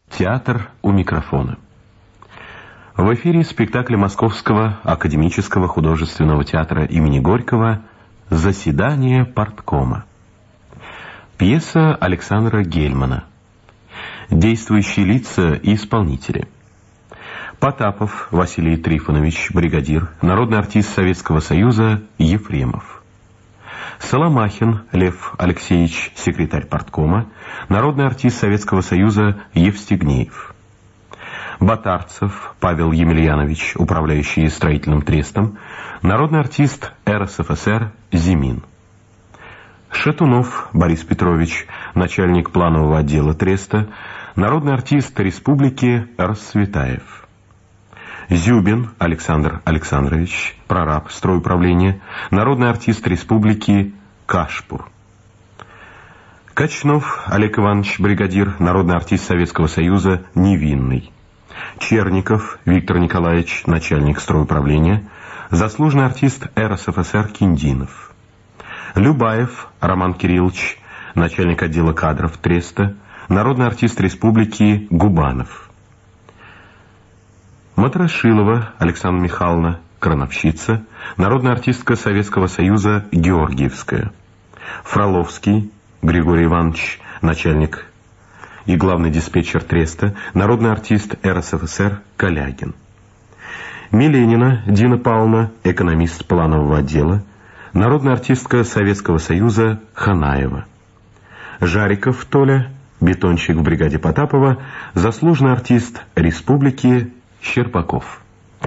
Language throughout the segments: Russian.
Театр у микрофона. В эфире спектакль Московского академического художественного театра имени Горького «Заседание парткома». Пьеса Александра Гельмана. Действующие лица и исполнители. Потапов Василий Трифонович, бригадир, народный артист Советского Союза Ефремов. Соломахин Лев Алексеевич, секретарь парткома, народный артист Советского Союза Евстигнеев. Батарцев Павел Емельянович, управляющий строительным трестом, народный артист РСФСР Зимин. Шатунов Борис Петрович, начальник планового отдела треста, народный артист Республики Расцветаев. Зюбин Александр Александрович, прораб стройуправления, народный артист Республики Кашпур. Качнов Олег Иванович, бригадир, народный артист Советского Союза Невинный. Черников Виктор Николаевич, начальник стройуправления, заслуженный артист РСФСР Киндинов. Любаев Роман Кириллович, начальник отдела кадров треста, народный артист Республики Губанов. Матрошилова Александра Михайловна, крановщица, народная артистка Советского Союза Георгиевская. Фроловский Григорий Иванович, начальник и главный диспетчер треста, народный артист РСФСР Калягин. Миленина Дина Павловна, экономист планового отдела, народная артистка Советского Союза Ханаева. Жариков Толя, бетонщик в бригаде Потапова, заслуженный артист Республики Щербаков.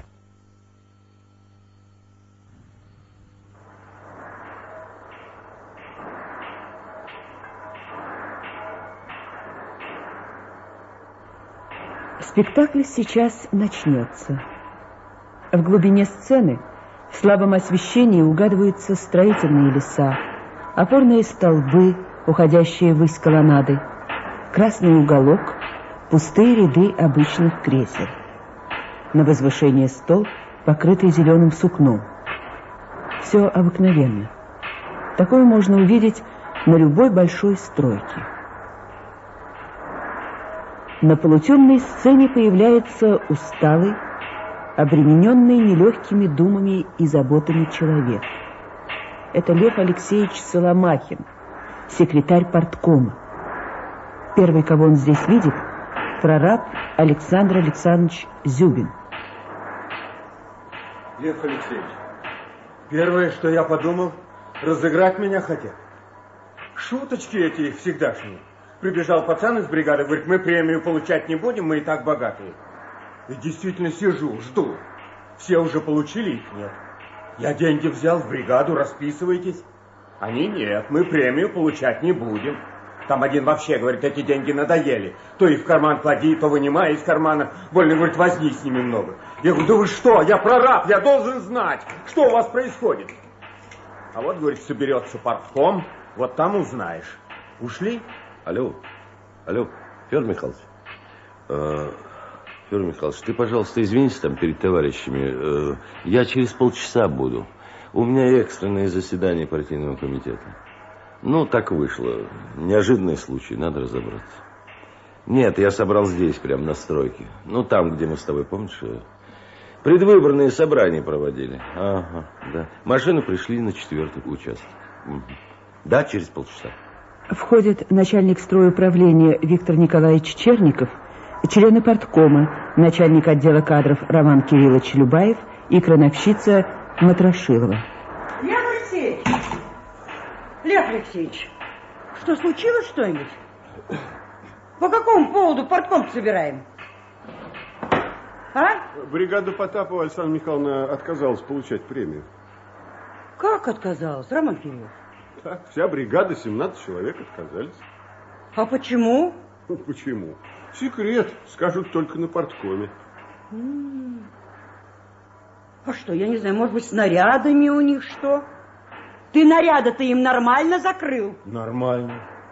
Спектакль сейчас начнется. В глубине сцены в слабом освещении угадываются строительные леса, опорные столбы, уходящие ввысь колоннады, красный уголок, пустые ряды обычных кресел. На возвышении стол, покрытый зеленым сукном. Все обыкновенно. Такое можно увидеть на любой большой стройке. На полутемной сцене появляется усталый, обремененный нелегкими думами и заботами человек. Это Лев Алексеевич Соломахин, секретарь парткома. Первый, кого он здесь видит, прораб Александр Александрович Зюбин. Лев Алексеевич, первое, что я подумал, разыграть меня хотят. Шуточки эти всегдашние. Прибежал пацан из бригады, говорит, мы премию получать не будем, мы и так богатые. И действительно сижу, жду. Все уже получили, их нет. Я деньги взял в бригаду, расписывайтесь. Они нет, мы премию получать не будем. Там один вообще говорит, эти деньги надоели. То их в карман клади, то вынимай из кармана. Больно, говорит, возни с ними много. Я говорю, да вы что, я прораб, я должен знать, что у вас происходит. А вот, говорит, соберется партком, вот там узнаешь. Ушли? Алло, Федор Михайлович. Федор Михайлович, ты, пожалуйста, извинись там перед товарищами. Я через полчаса буду. У меня экстренное заседание партийного комитета. Ну, так вышло. Неожиданный случай, надо разобраться. Нет, я собрал здесь, прямо на стройке. Ну, там, где мы с тобой, помнишь, предвыборные собрания проводили. Ага, да. Машины пришли на 4-й участок. Угу. Да, через полчаса. Входит начальник стройуправления Виктор Николаевич Черников, члены парткома, начальник отдела кадров Роман Кириллович Любаев и крановщица Матрошилова. Лев Алексеевич, что, случилось что-нибудь? По какому поводу партком собираем? А? Бригада Потапова Александра Михайловна отказалась получать премию. Как отказалась, Роман Кириллович? Так, вся бригада, 17 человек отказались. А почему? Почему? Секрет, скажут только на парткоме. А что, я не знаю, может быть, снарядами у них что? Ты наряды-то им нормально закрыл? Нормально.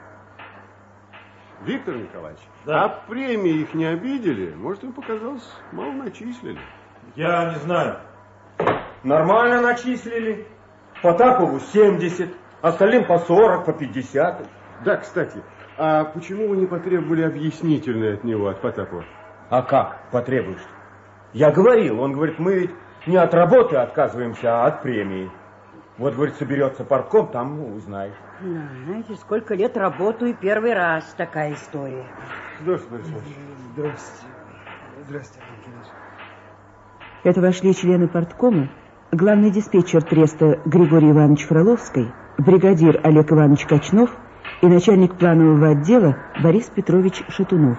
Виктор Николаевич, да. А премии их не обидели? Может, им показалось, мало начислили? Я не знаю. Нормально начислили. Потапову 70, остальным по 40, по 50. Да, кстати, А почему вы не потребовали объяснительное от него, от Потапова? А как потребуешь? Я говорил, он говорит, мы ведь не от работы отказываемся, а от премии. Вот, говорит, соберется партком, там узнаешь. Знаете, сколько лет работаю, первый раз такая история. Здравствуйте, Борис Иванович. Здравствуйте. Здравствуйте, Николаевич. Это вошли члены парткома, главный диспетчер треста Григорий Иванович Фроловский, бригадир Олег Иванович Кочнов и начальник планового отдела Борис Петрович Шатунов.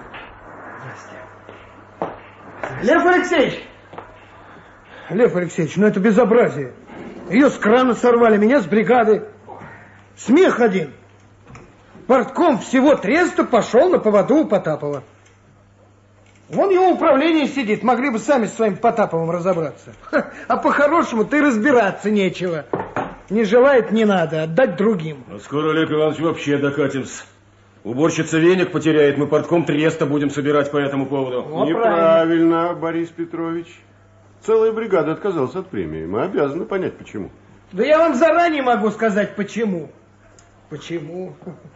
Лев Алексеевич! Лев Алексеевич, ну это безобразие. Ее с крана сорвали, меня с бригады. Смех один. Партком всего треста пошел на поводу у Потапова. Вон его управление сидит, могли бы сами с своим Потаповым разобраться. А по-хорошему ты разбираться нечего. Не желает, не надо, отдать другим. А скоро, Олег Иванович, вообще докатимся. Уборщица веник потеряет, мы партком треста будем собирать по этому поводу. Неправильно, Борис Петрович. Целая бригада отказалась от премии. Мы обязаны понять, почему. Да я вам заранее могу сказать, почему. Почему?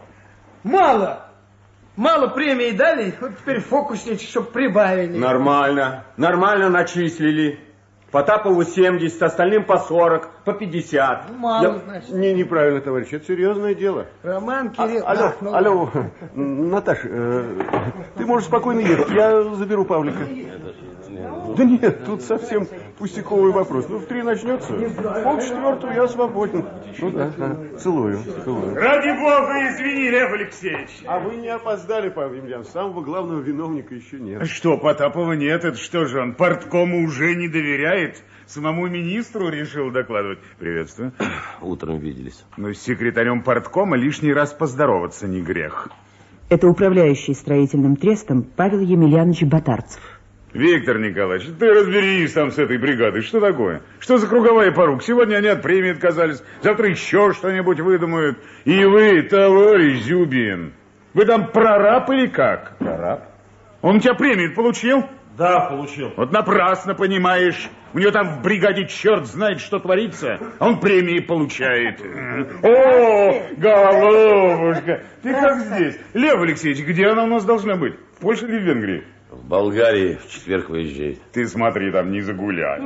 Мало. Мало премии дали, вот теперь фокусничать, чтобы прибавили. Нормально. Нормально начислили. Потапову 70, остальным по 40, по 50. Мало, значит. Неправильно, товарищ, это серьезное дело. Роман Кирилл... Алло, Наташ, ты можешь спокойно ехать, я заберу Павлика. Да нет, тут совсем пустяковый вопрос. Ну, в 3 начнется, в 3:30 я свободен. Ну да, целую. Ради бога, извини, Лев Алексеевич. А вы не опоздали, Павел Емельянович, самого главного виновника еще нет. Что, Потапова нет? Это что же, он парткому уже не доверяет? Самому министру решил докладывать? Приветствую. Утром виделись. Ну, с секретарем парткома лишний раз поздороваться не грех. Это управляющий строительным трестом Павел Емельянович Батарцев. Виктор Николаевич, ты разберись там с этой бригадой. Что такое? Что за круговая порука? Сегодня они от премии отказались, завтра еще что-нибудь выдумают. И вы, товарищ Зюбин, вы там прораб или как? Прораб? Он у тебя премию получил? Да, получил. Вот напрасно, понимаешь. У него там в бригаде черт знает, что творится, а он премии получает. О, головушка, ты как здесь? Лев Алексеевич, где она у нас должна быть? В Польше или в Венгрии? В Болгарии в четверг выезжает. Ты смотри, там не загуляй.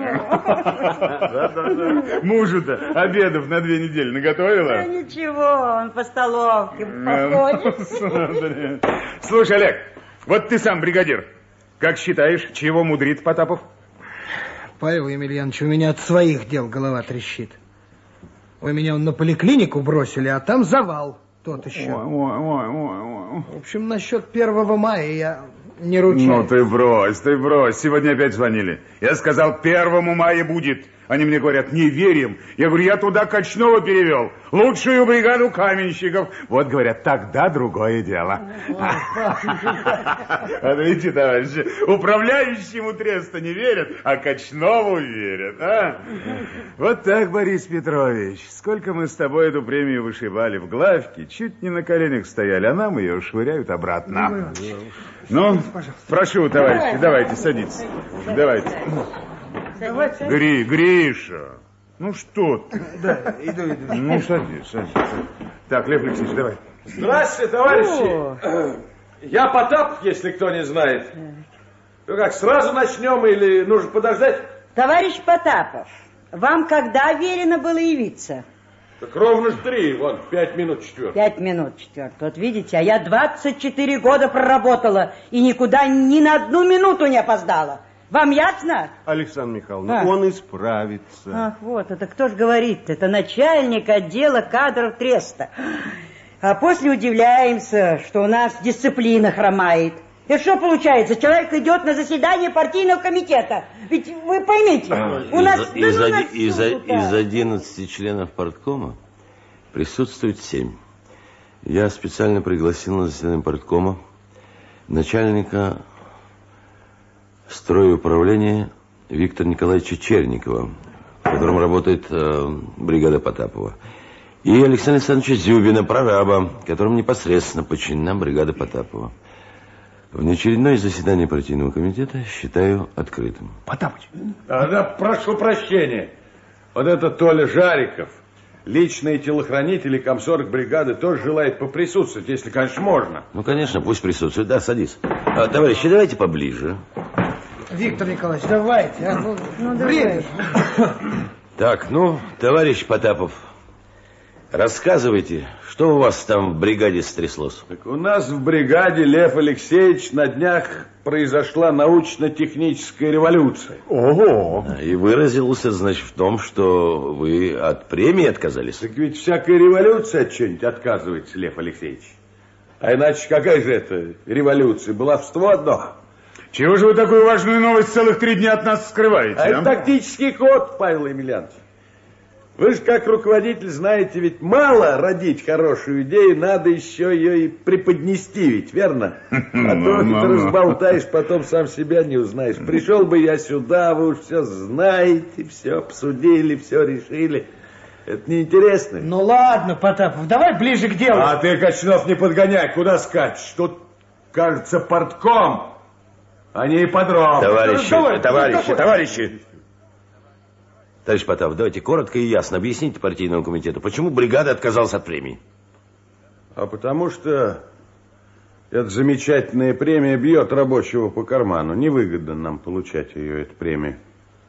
Мужу-то обедов на 2 недели наготовила? Да ничего, он по столовке походит. Слушай, Олег, вот ты сам бригадир. Как считаешь, чего мудрит Потапов? Павел Емельянович, у меня от своих дел голова трещит. Вы меня на поликлинику бросили, а там завал. Тот еще. В общем, насчет 1 мая я не ручаюсь. Ну ты брось. Сегодня опять звонили. Я сказал, 1 мая будет. Они мне говорят, не верим. Я говорю, я туда Кочнова перевел. Лучшую бригаду каменщиков. Вот, говорят, тогда другое дело. Вот видите, товарищи, управляющему треста не верят, а Кочнову верят. А? Вот так, Борис Петрович. Сколько мы с тобой эту премию вышибали в главке, чуть не на коленях стояли, а нам ее швыряют обратно. Ну, прошу, товарищи, давайте, садитесь. Давайте. Гриша, ну что ты? Да, иду. Ну, садись. Так, Лев Алексеевич, давай. Здравствуйте, товарищи. Я Потапов, если кто не знает. Ну как, сразу начнем или нужно подождать? Товарищ Потапов, вам когда велено было явиться? Так ровно 3, вон, 5 минут 4. 5 минут 4. Вот видите, а я 24 года проработала и никуда ни на 1 минуту не опоздала. Вам ясно? Александра Михайловна, он исправится. Ах, вот, это кто ж говорит? Это начальник отдела кадров треста. А после удивляемся, что у нас дисциплина хромает. И что получается? Человек идет на заседание партийного комитета. Ведь вы поймите, у нас... Из 11 членов парткома присутствует 7. Я специально пригласил на заседание парткома начальника стройуправления Виктора Николаевича Черникова, в котором работает бригада Потапова, и Александра Александровича Зюбина, прораба, которому непосредственно подчинена бригада Потапова. Внеочередное заседание партийного комитета считаю открытым. Потапыч. Да, прошу прощения. Вот это Толя Жариков личные телохранители, комсорг бригады тоже желает поприсутствовать, если, конечно, можно. Ну, конечно, пусть присутствует. Да, садись. Товарищи, давайте поближе. Виктор Николаевич, давайте. Время. Так, ну, товарищ Потапов, рассказывайте, что у вас там в бригаде стряслось? Так у нас в бригаде, Лев Алексеевич, на днях произошла научно-техническая революция. Ого! И выразилось, значит, в том, что вы от премии отказались? Так ведь всякая революция от чего-нибудь отказывается, Лев Алексеевич. А иначе какая же это революция? Баловство одно. Чего же вы такую важную новость целых 3 дня от нас скрываете? А это тактический ход, Павел Емельянович. Вы же как руководитель знаете, ведь мало родить хорошую идею, надо еще ее и преподнести, ведь, верно? А то ты разболтаешь, потом сам себя не узнаешь. Пришел бы я сюда, вы уж все знаете, все обсудили, все решили. Это неинтересно. Ну ладно, Потапов, давай ближе к делу. А ты, Кочнов, не подгоняй, куда скачешь? Тут, кажется, портком, а не ипподром. Товарищи! Товарищ Потапов, давайте коротко и ясно объясните партийному комитету, почему бригада отказалась от премии. А потому что эта замечательная премия бьет рабочего по карману. Невыгодно нам получать ее, эту премию.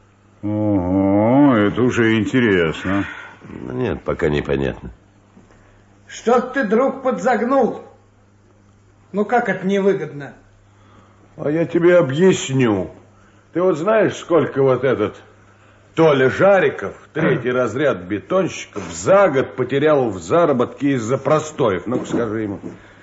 Ого, это уже интересно. Нет, пока непонятно. Что ты, друг, подзагнул? Ну как это невыгодно? А я тебе объясню. Ты вот знаешь, сколько вот этот Толя Жариков, 3-й разряд бетонщиков, за год потерял в заработке из-за простоев? Ну-ка скажи ему.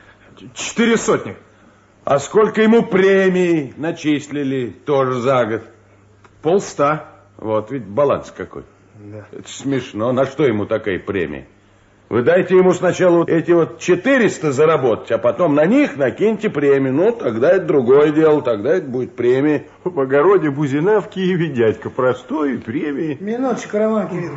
400. А сколько ему премий начислили тоже за год? 50. Вот ведь баланс какой. Да. Это смешно. На что ему такая премия? Вы дайте ему сначала эти вот 400 заработать, а потом на них накиньте премию. Ну, тогда это другое дело, тогда это будет премия. В огороде Бузина в Киеве дядька простой, премии. Минуточку, Роман Кириллович.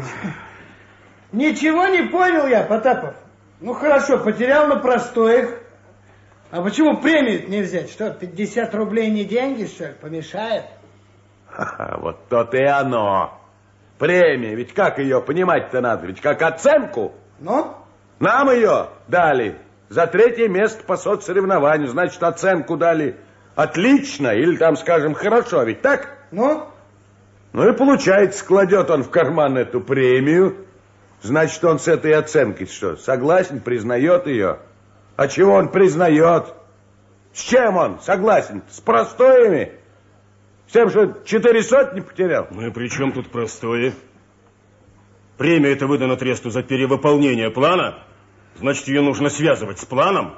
Ничего не понял я, Потапов. Ну, хорошо, потерял на простоях. А почему премию не взять? Что, 50 рублей не деньги, что ли? Помешает? Ха-ха, вот то-то и оно. Премия, ведь как ее понимать-то надо? Ведь как оценку. Ну? Нам ее дали за 3-е место по соцсоревнованию. Значит, оценку дали отлично или там, скажем, хорошо. Ведь так? Ну? Ну и получается, кладет он в карман эту премию. Значит, он с этой оценкой что, согласен, признает ее? А чего он признает? С чем он согласен? С простоями? С тем, что 400 потерял? Ну и при чем тут простое? Премия это выдана тресту за перевыполнение плана. Значит, ее нужно связывать с планом.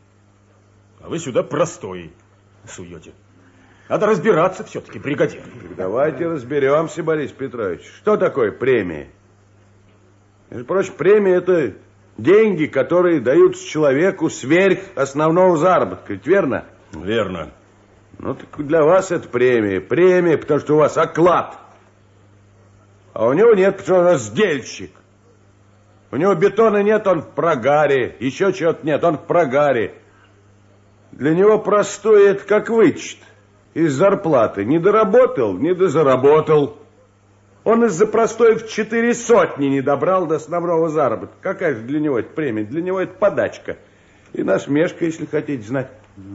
А вы сюда простой суете. Надо разбираться все-таки, бригадир. Давайте разберемся, Борис Петрович. Что такое премия? Между прочим, премия это деньги, которые даются человеку сверх основного заработка. Ведь верно? Верно. Ну, так для вас это премия. Премия, потому что у вас оклад. А у него нет, потому что он сдельщик. У него бетона нет, он в прогаре. Еще чего-то нет, он в прогаре. Для него простое это как вычет из зарплаты. Не доработал, не дозаработал. Он из-за простоев 400 не добрал до основного заработка. Какая же для него это премия? Для него это подачка. И насмешка, если хотите знать.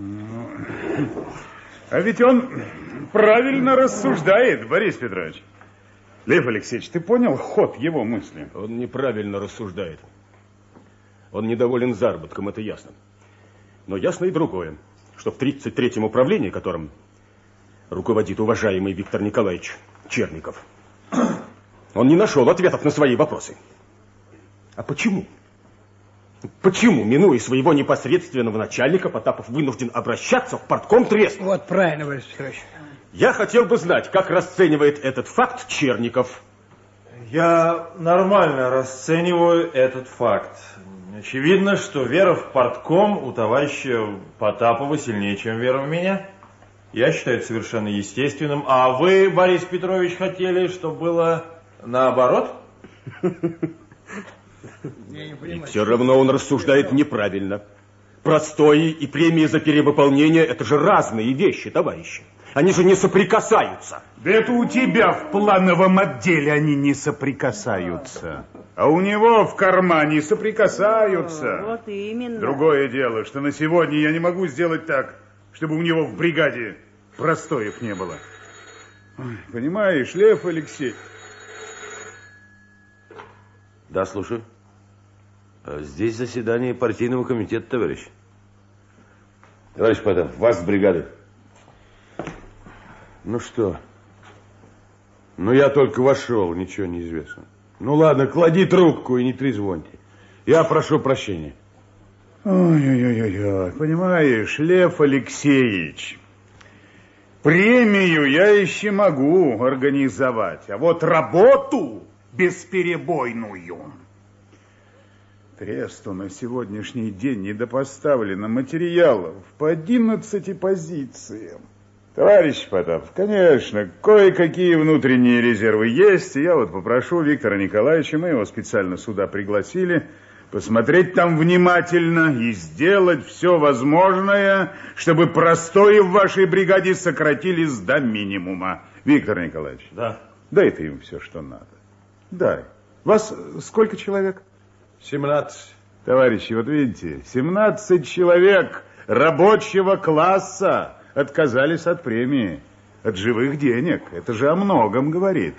А ведь он правильно рассуждает, Борис Петрович. Лев Алексеевич, ты понял ход его мысли? Он неправильно рассуждает. Он недоволен заработком, это ясно. Но ясно и другое, что в 33-м управлении, которым руководит уважаемый Виктор Николаевич Черников, он не нашел ответов на свои вопросы. А почему? Почему, минуя своего непосредственного начальника, Потапов вынужден обращаться в партком трест? Вот правильно, Борис Петрович. Я хотел бы знать, как расценивает этот факт Черников. Я нормально расцениваю этот факт. Очевидно, что вера в партком у товарища Потапова сильнее, чем вера в меня. Я считаю это совершенно естественным. А вы, Борис Петрович, хотели, чтобы было наоборот? И все равно он рассуждает неправильно. Простои и премии за перевыполнение – это же разные вещи, товарищи. Они же не соприкасаются. Да это у тебя в плановом отделе они не соприкасаются. А у него в кармане соприкасаются. Вот именно. Другое дело, что на сегодня я не могу сделать так, чтобы у него в бригаде простоев не было. Ой, понимаешь, Лев Алексеевич... Да, слушаю. Здесь заседание партийного комитета, товарищ. Товарищ Потапов, вас в бригаду. Ну что? Ну я только вошел, ничего не известно. Ну ладно, клади трубку и не трезвоньте. Я прошу прощения. Ой-ой-ой-ой, понимаешь, Лев Алексеевич, премию я еще могу организовать, а вот работу бесперебойную. Тресту на сегодняшний день недопоставлено материалов по 11 позициям. Товарищ Потапов, конечно, кое-какие внутренние резервы есть, и я вот попрошу Виктора Николаевича, мы его специально сюда пригласили, посмотреть там внимательно и сделать все возможное, чтобы простои в вашей бригаде сократились до минимума. Виктор Николаевич, да. Дай ты им все, что надо. Дай. Вас сколько человек? 17. Товарищи, вот видите, 17 человек рабочего класса отказались от премии, от живых денег. Это же о многом говорит.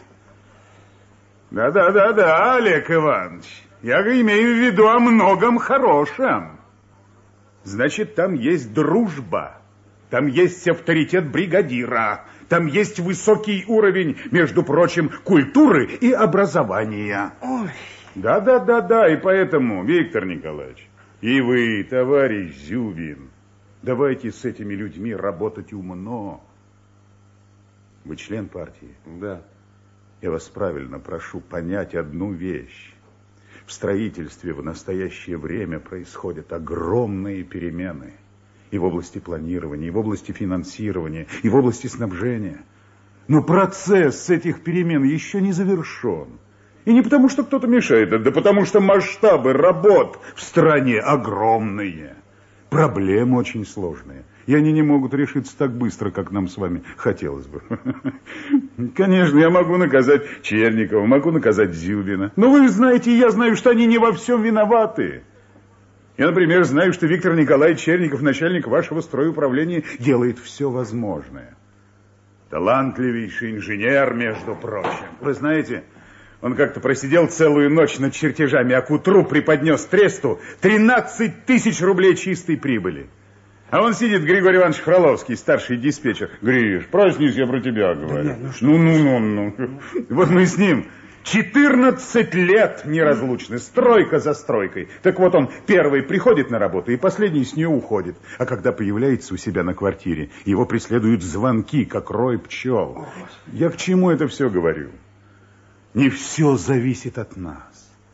Да, Олег Иванович, я имею в виду о многом хорошем. Значит, там есть дружба, там есть авторитет бригадира, там есть высокий уровень, между прочим, культуры и образования. Ой. Да, и поэтому, Виктор Николаевич, и вы, товарищ Зюбин, давайте с этими людьми работать умно. Вы член партии? Да. Я вас правильно прошу понять одну вещь. В строительстве в настоящее время происходят огромные перемены. И в области планирования, и в области финансирования, и в области снабжения. Но процесс этих перемен еще не завершен. И не потому, что кто-то мешает, да потому что масштабы работ в стране огромные. Проблемы очень сложные. И они не могут решиться так быстро, как нам с вами хотелось бы. Конечно, я могу наказать Черникова, могу наказать Зюбина. Но вы знаете, и я знаю, что они не во всем виноваты. Я, например, знаю, что Виктор Николаевич Черников, начальник вашего стройуправления, делает все возможное. Талантливейший инженер, между прочим. Вы знаете, он как-то просидел целую ночь над чертежами, а к утру преподнес тресту 13 тысяч рублей чистой прибыли. А он сидит, Григорий Иванович Фроловский, старший диспетчер. Гриш, проснись, я про тебя говорю. Да нет, ну. Вот мы с ним 14 лет неразлучны, стройка за стройкой. Так вот он первый приходит на работу, и последний с нее уходит. А когда появляется у себя на квартире, его преследуют звонки, как рой пчел. Я к чему это все говорю? Не все зависит от нас.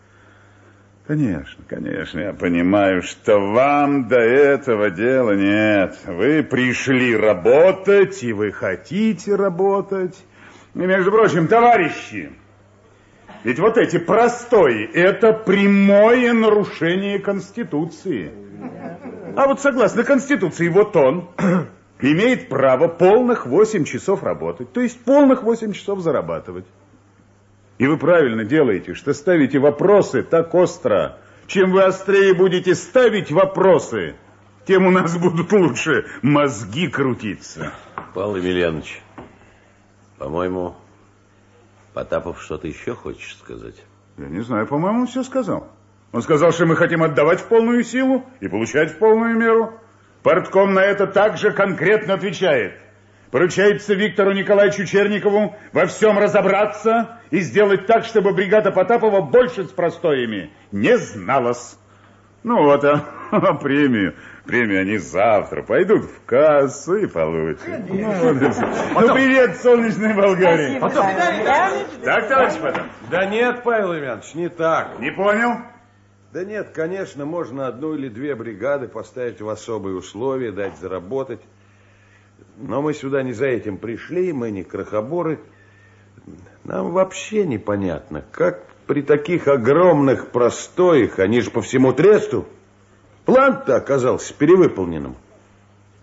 Конечно, я понимаю, что вам до этого дела нет. Вы пришли работать, и вы хотите работать. И, между прочим, товарищи, ведь вот эти простои – это прямое нарушение Конституции. А вот согласно Конституции, вот он имеет право полных 8 часов работать, то есть полных 8 часов зарабатывать. И вы правильно делаете, что ставите вопросы так остро. Чем вы острее будете ставить вопросы, тем у нас будут лучше мозги крутиться. Павел Емельянович, по-моему, Потапов что-то еще хочешь сказать? Я не знаю, по-моему, он все сказал. Он сказал, что мы хотим отдавать в полную силу и получать в полную меру. Партком на это также конкретно отвечает. Поручается Виктору Николаевичу Черникову во всем разобраться и сделать так, чтобы бригада Потапова больше с простоями не зналась. Ну вот, а премию они завтра пойдут в кассу и получат. Ну, привет, солнечной Болгарии. Так, товарищ Потапов? Да нет, Павел Иванович, не так. Не понял? Да нет, конечно, можно одну или две бригады поставить в особые условия, дать заработать. Но мы сюда не за этим пришли, мы не крохоборы. Нам вообще непонятно, как при таких огромных простоях, они же по всему тресту, план-то оказался перевыполненным.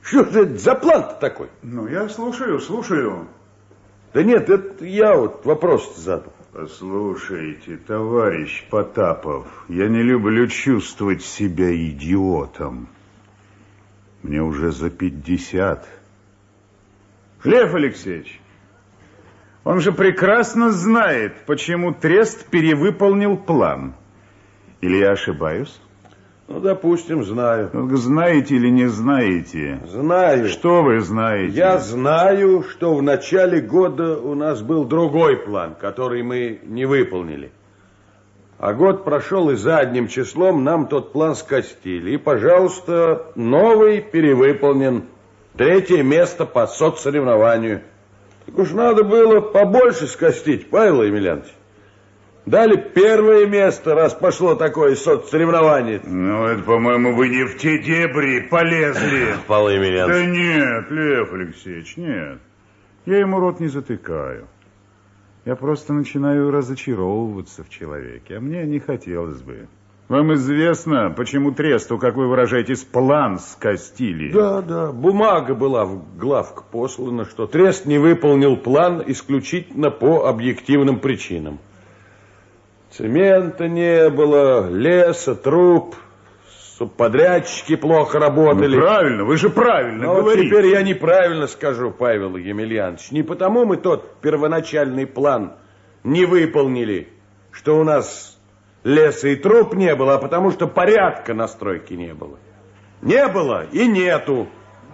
Что это за план-то такой? Ну, я слушаю. Да нет, это я вот вопрос задал. Послушайте, товарищ Потапов, я не люблю чувствовать себя идиотом. Мне уже за 50. Лев Алексеевич, он же прекрасно знает, почему Трест перевыполнил план. Или я ошибаюсь? Ну, допустим, знаю. Знаете или не знаете? Знаю. Что вы знаете? Я знаю, что в начале года у нас был другой план, который мы не выполнили. А год прошел, и задним числом нам тот план скостили. И, пожалуйста, новый перевыполнен. 3-е место по соцсоревнованию. Так уж надо было побольше скостить, Павел Емельянович. Дали 1-е место, раз пошло такое соцсоревнование. Ну, это, по-моему, вы не в те дебри полезли. Павел Емельянович. Да нет, Лев Алексеевич, нет. Я ему рот не затыкаю. Я просто начинаю разочаровываться в человеке, а мне не хотелось бы. Вам известно, почему Тресту, как вы выражаетесь, план скостили? Да, бумага была в главк послана, что Трест не выполнил план исключительно по объективным причинам. Цемента не было, леса, труб, субподрядчики плохо работали. Ну, правильно, вы же правильно говорите. Вот теперь я неправильно скажу, Павел Емельянович. Не потому мы тот первоначальный план не выполнили, что у нас леса и труб не было, а потому что порядка на стройке не было. Не было и нету.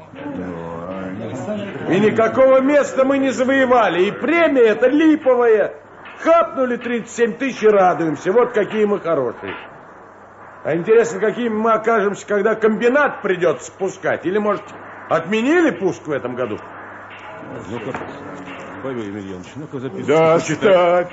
И никакого места мы не завоевали. И премия эта липовая. Хапнули 37 тысяч и радуемся. Вот какие мы хорошие. А интересно, какими мы окажемся, когда комбинат придется спускать? Или, может, отменили пуск в этом году? Ну-ка, Павел Емельянович, ну-ка записывай. Да, ставь.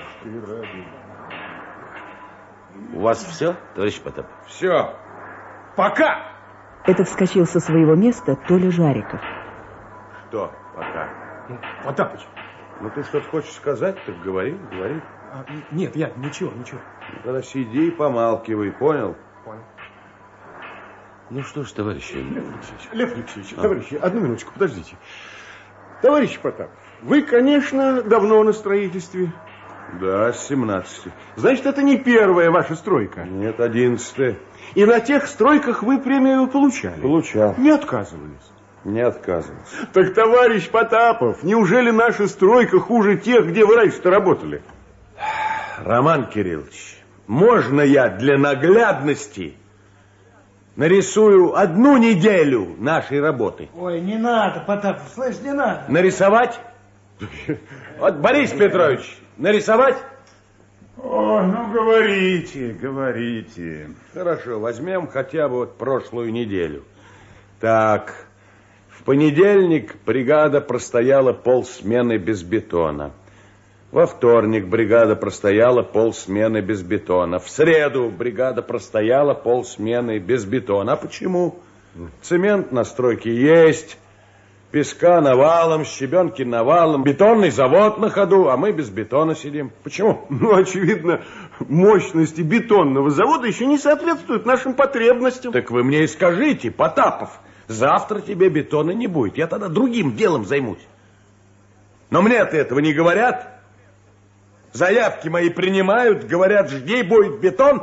У вас все, товарищ Потапов? Все. Пока. Это вскочил со своего места Толя Жариков. Что пока? Потапыч. Ну, ты что-то хочешь сказать? Так говори. Нет, я ничего. Ну, тогда сиди и помалкивай, понял? Понял. Ну что ж, товарищи. Лев Алексеевич, товарищи, одну минуточку, подождите. Товарищ Потапов, вы, конечно, давно на строительстве. Да, с 17. Значит, это не первая ваша стройка? Нет, 11. И на тех стройках вы премию получали? Получал. Не отказывались? Не отказывался. Так, товарищ Потапов, неужели наша стройка хуже тех, где вы раньше-то работали? Роман Кириллович, можно я для наглядности нарисую 1 неделю нашей работы? Ой, не надо, Потапов, слышь, не надо. Нарисовать? Вот, Борис Петрович, нарисовать? О, ну говорите. Хорошо, возьмем хотя бы вот прошлую неделю. Так, в понедельник бригада простояла полсмены без бетона. Во вторник бригада простояла полсмены без бетона. В среду бригада простояла полсмены без бетона. А почему? Цемент на стройке есть, песка навалом, щебенки навалом, бетонный завод на ходу, а мы без бетона сидим. Почему? Ну, очевидно, мощности бетонного завода еще не соответствуют нашим потребностям. Так вы мне и скажите, Потапов, завтра тебе бетона не будет, я тогда другим делом займусь. Но мне-то этого не говорят. Заявки мои принимают, говорят, жди, будет бетон.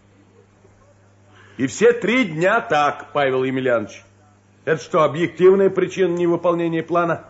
И все 3 дня так, Павел Емельянович. Это что, объективная причина невыполнения плана?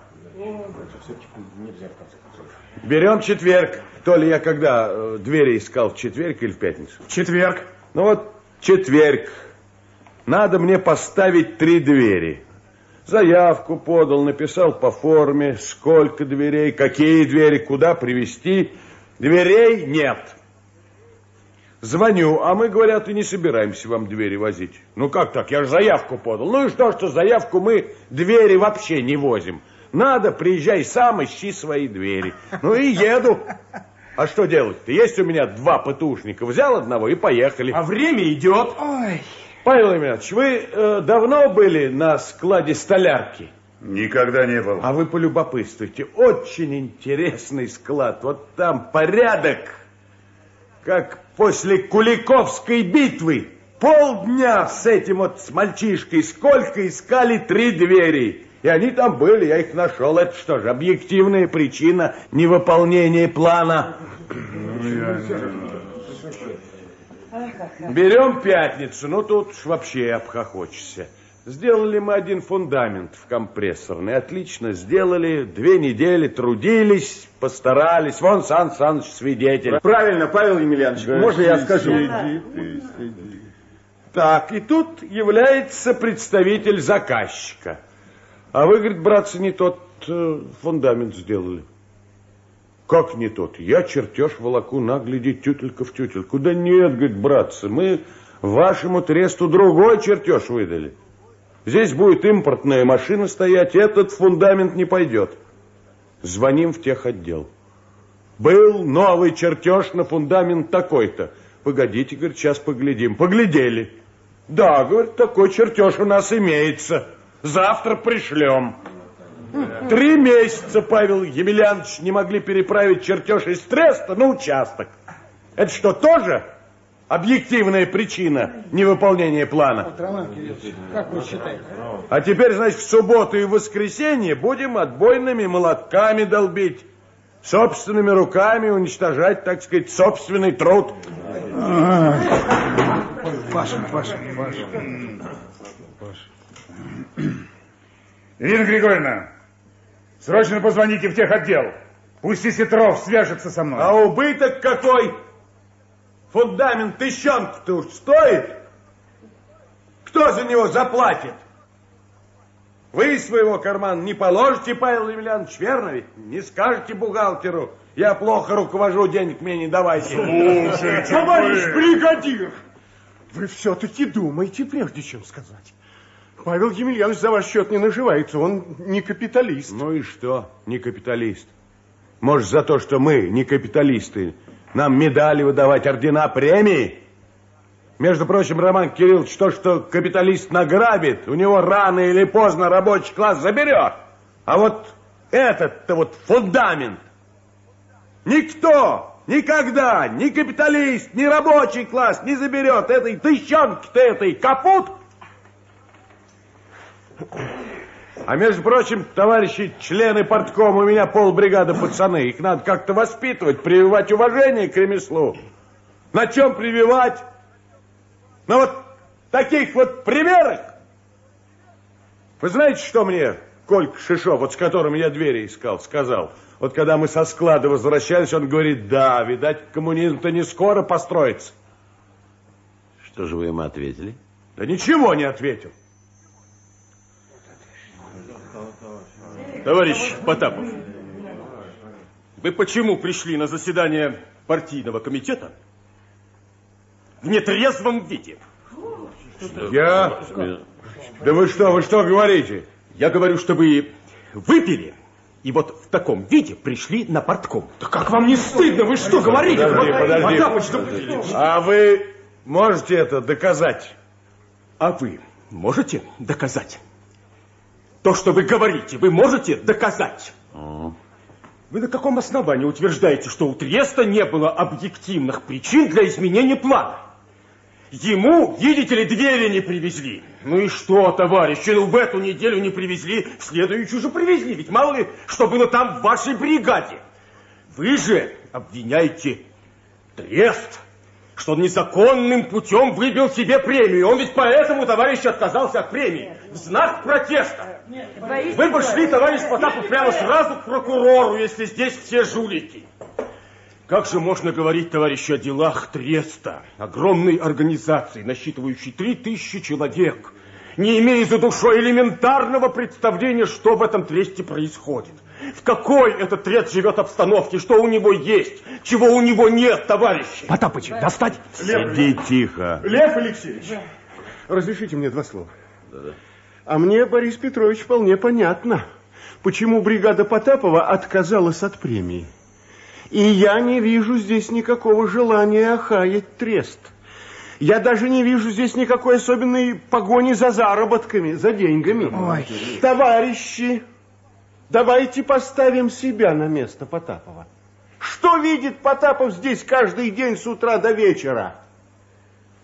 Берем четверг. То ли я когда двери искал, в четверг или в пятницу? В четверг. Ну вот, четверг. Надо мне поставить 3 двери. Заявку подал, написал по форме, сколько дверей, какие двери, куда привезти. Дверей нет. Звоню, а мы, говорят, и не собираемся вам двери возить. Ну как так, я же заявку подал. Ну и что заявку мы двери вообще не возим. Надо, приезжай сам, ищи свои двери. Ну и еду. А что делать-то? Есть у меня 2 ПТУшника. Взял одного и поехали. А время идет. Ой. Павел Емельянович, вы давно были на складе столярки? Никогда не был. А вы полюбопытствуйте. Очень интересный склад. Вот там порядок, как после Куликовской битвы. полдня с этим вот с мальчишкой, сколько искали 3 двери. И они там были, я их нашел. Это что же, объективная причина невыполнения плана? Берем пятницу, ну тут уж вообще обхохочешься. Сделали мы 1 фундамент в компрессорной. Отлично сделали, 2 недели трудились, постарались. Вон Сан Саныч свидетель. Правильно, Павел Емельянович, да, можно я скажу? Стыди. Так, и тут является представитель заказчика. А вы, говорит, братцы, не тот фундамент сделали. Как не тот? Я чертеж волоку, наглядеть тютелька в тютельку. Да нет, говорит, братцы, мы вашему тресту другой чертеж выдали. Здесь будет импортная машина стоять, этот фундамент не пойдет. Звоним в техотдел. Был новый чертеж на фундамент такой-то. Погодите, говорит, сейчас поглядим. Поглядели. Да, говорит, такой чертеж у нас имеется. Завтра пришлем. 3 месяца, Павел Емельянович, не могли переправить чертеж из треста на участок. Это что, тоже объективная причина невыполнения плана? Вот, Роман Кириллович, как вы считаете? А теперь, значит, в субботу и в воскресенье будем отбойными молотками долбить, собственными руками уничтожать, так сказать, собственный труд. Паша. Ирина Григорьевна, срочно позвоните в техотдел. Пусть и Сетров свяжется со мной. А убыток какой? Фундамент тыщенку-то уж стоит? Кто за него заплатит? Вы из своего кармана не положите, Павел Емельянович, верно ведь? Не скажете бухгалтеру, я плохо руковожу, денег мне не давайте. Слушайте, товарищ бригадир, вы все-таки думаете, прежде чем сказать. Павел Емельянович за ваш счет не наживается, он не капиталист. Ну и что, не капиталист? Может, за то, что мы не капиталисты, нам медали выдавать, ордена, премии? Между прочим, Роман Кириллович, то, что капиталист награбит, у него рано или поздно рабочий класс заберет. А вот этот-то вот фундамент никто никогда, ни капиталист, ни рабочий класс не заберет. Этой тыщенки-то этой капут. А между прочим, товарищи члены парткома, у меня полбригады пацаны. Их надо как-то воспитывать, прививать уважение к ремеслу. На чем прививать? На вот таких вот примерах. Вы знаете, что мне Колька Шишов, вот с которым я двери искал, сказал? Вот когда мы со склада возвращались, он говорит, да, видать, коммунизм-то не скоро построится. Что же вы ему ответили? Да ничего не ответил. Товарищ Потапов, вы почему пришли на заседание партийного комитета в нетрезвом виде? Я? Да вы что говорите? Я говорю, что вы выпили и вот в таком виде пришли на партком. Да как вам не стыдно? Вы что говорите? Подожди. А вы можете это доказать? А вы можете доказать? То, что вы говорите, вы можете доказать? Вы на каком основании утверждаете, что у Треста не было объективных причин для изменения плана? Ему, видите ли, двери не привезли. Ну и что, товарищи, в эту неделю не привезли, в следующую же привезли. Ведь мало ли, что было там в вашей бригаде. Вы же обвиняете Трест, что он незаконным путем выбил себе премию. Он ведь поэтому, товарищ, отказался от премии. В знак протеста. Вы бы шли, товарищ Потапов, прямо сразу к прокурору, если здесь все жулики. Как же можно говорить, товарищи, о делах Треста, огромной организации, насчитывающей 3000 человек, не имея за душой элементарного представления, что в этом Тресте происходит? В какой этот Трест живет обстановке, что у него есть, чего у него нет, товарищи? Потапыч, достать? Сиди тихо. Лев Алексеевич. Разрешите мне 2 слова. Да. А мне, Борис Петрович, вполне понятно, почему бригада Потапова отказалась от премии. И я не вижу здесь никакого желания охаять Трест. Я даже не вижу здесь никакой особенной погони за заработками, за деньгами. Ой. Товарищи, давайте поставим себя на место Потапова. Что видит Потапов здесь каждый день с утра до вечера?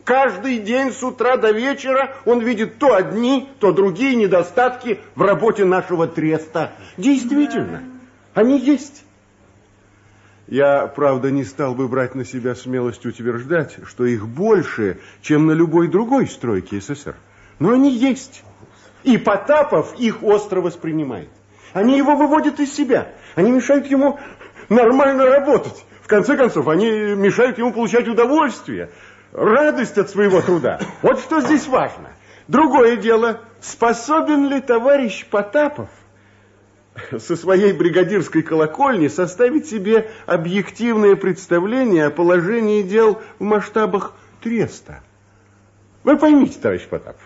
Каждый день с утра до вечера он видит то одни, то другие недостатки в работе нашего треста. Действительно, они есть. Я, правда, не стал бы брать на себя смелость утверждать, что их больше, чем на любой другой стройке СССР. Но они есть. И Потапов их остро воспринимает. Они его выводят из себя. Они мешают ему нормально работать. В конце концов, они мешают ему получать удовольствие, радость от своего труда. Вот что здесь важно. Другое дело, способен ли товарищ Потапов со своей бригадирской колокольни составить себе объективное представление о положении дел в масштабах треста. Вы поймите, товарищ Потапов,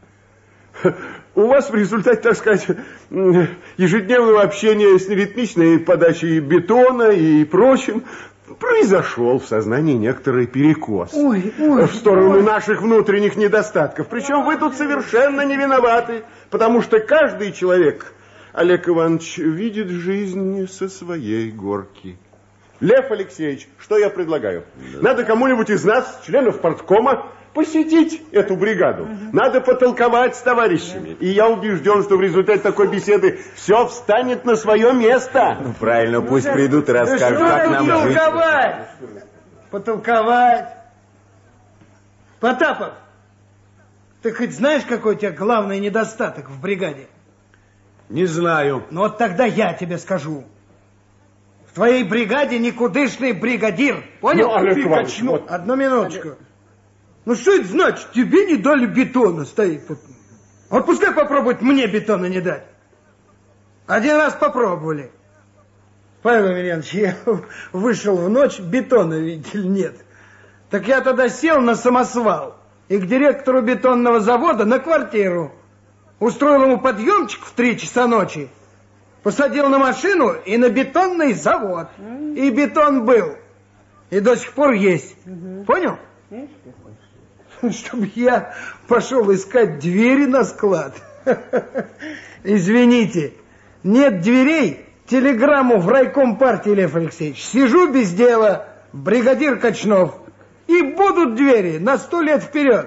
у вас в результате, так сказать, ежедневного общения с неритмичной подачей бетона и прочим произошел в сознании некоторый перекос в сторону наших внутренних недостатков. Причем вы тут совершенно не виноваты, потому что каждый человек, Олег Иванович, видит жизнь со своей горки. Лев Алексеевич, что я предлагаю? Надо кому-нибудь из нас, членов парткома, посетить эту бригаду. Надо потолковать с товарищами. И я убежден, что в результате такой беседы все встанет на свое место. Ну, правильно, пусть придут и расскажут, как нам жить. Потолковать. Потапов, ты хоть знаешь, какой у тебя главный недостаток в бригаде? Не знаю. Ну вот тогда я тебе скажу. В твоей бригаде никудышный бригадир. Понял? Ну, Олег Иванович, вот. Одну минуточку. Ну что это значит? Тебе не дали бетона, стоит тут. Вот пускай попробуют мне бетона не дать. Один раз попробовали. Павел Емельянович, я вышел в ночь, бетона, видите ли, нет. Так я тогда сел на самосвал и к директору бетонного завода на квартиру. Устроил ему подъемчик в 3 часа ночи. Посадил на машину и на бетонный завод. И бетон был. И до сих пор есть. Понял? Чтобы я пошел искать двери на склад. Извините, нет дверей, телеграмму в райком партии, Лев Алексеевич. Сижу без дела, бригадир Кочнов. И будут двери на 100 лет вперед.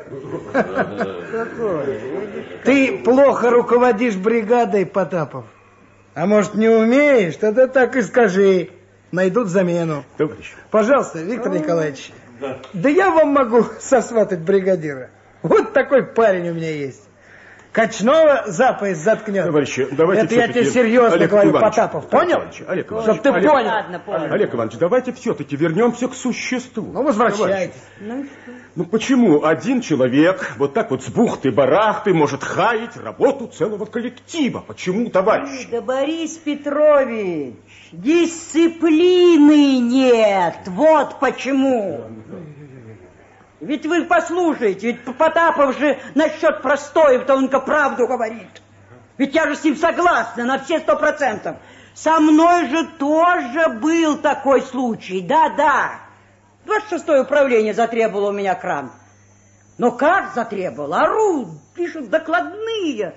Ты плохо руководишь бригадой, Потапов. А может, не умеешь? Тогда так и скажи. Найдут замену. Товарищ. Пожалуйста, Виктор Николаевич. Да я вам могу сосватать бригадира. Вот такой парень у меня есть. Кочнова за пояс заткнет. Товарищи, давайте это я тебе серьезно Олег говорю, Иванович, Потапов. Понял? Олег Иванович, Чтоб ты понял. Ладно, понял. Олег Иванович, давайте все-таки вернемся к существу. Ну, возвращайтесь. Ну почему один человек вот так вот с бухты-барахты может хаять работу целого коллектива? Почему, товарищ? Да, Борис Петрович, дисциплины нет. Вот почему. Ведь вы послушайте, ведь Потапов же насчет простоя, только правду говорит. Ведь я же с ним согласна на все 100%. Со мной же тоже был такой случай, да-да. 26-е управление затребовало у меня кран. Но как затребовало? Орут, пишут докладные,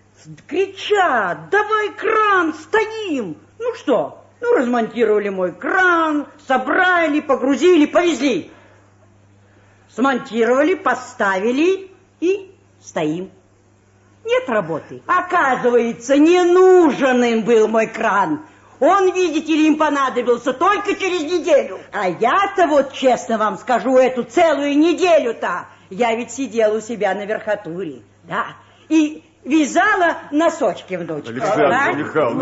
кричат: давай кран, стоим. Ну что? Ну, размонтировали мой кран, собрали, погрузили, повезли. Смонтировали, поставили и стоим. Нет работы. Оказывается, не нужен им был мой кран. Он, видите ли, им понадобился только через неделю. А я-то вот, честно вам скажу, эту целую неделю-то я ведь сидела у себя на верхотуре, да, и вязала носочки внучке. Александра Михайловна,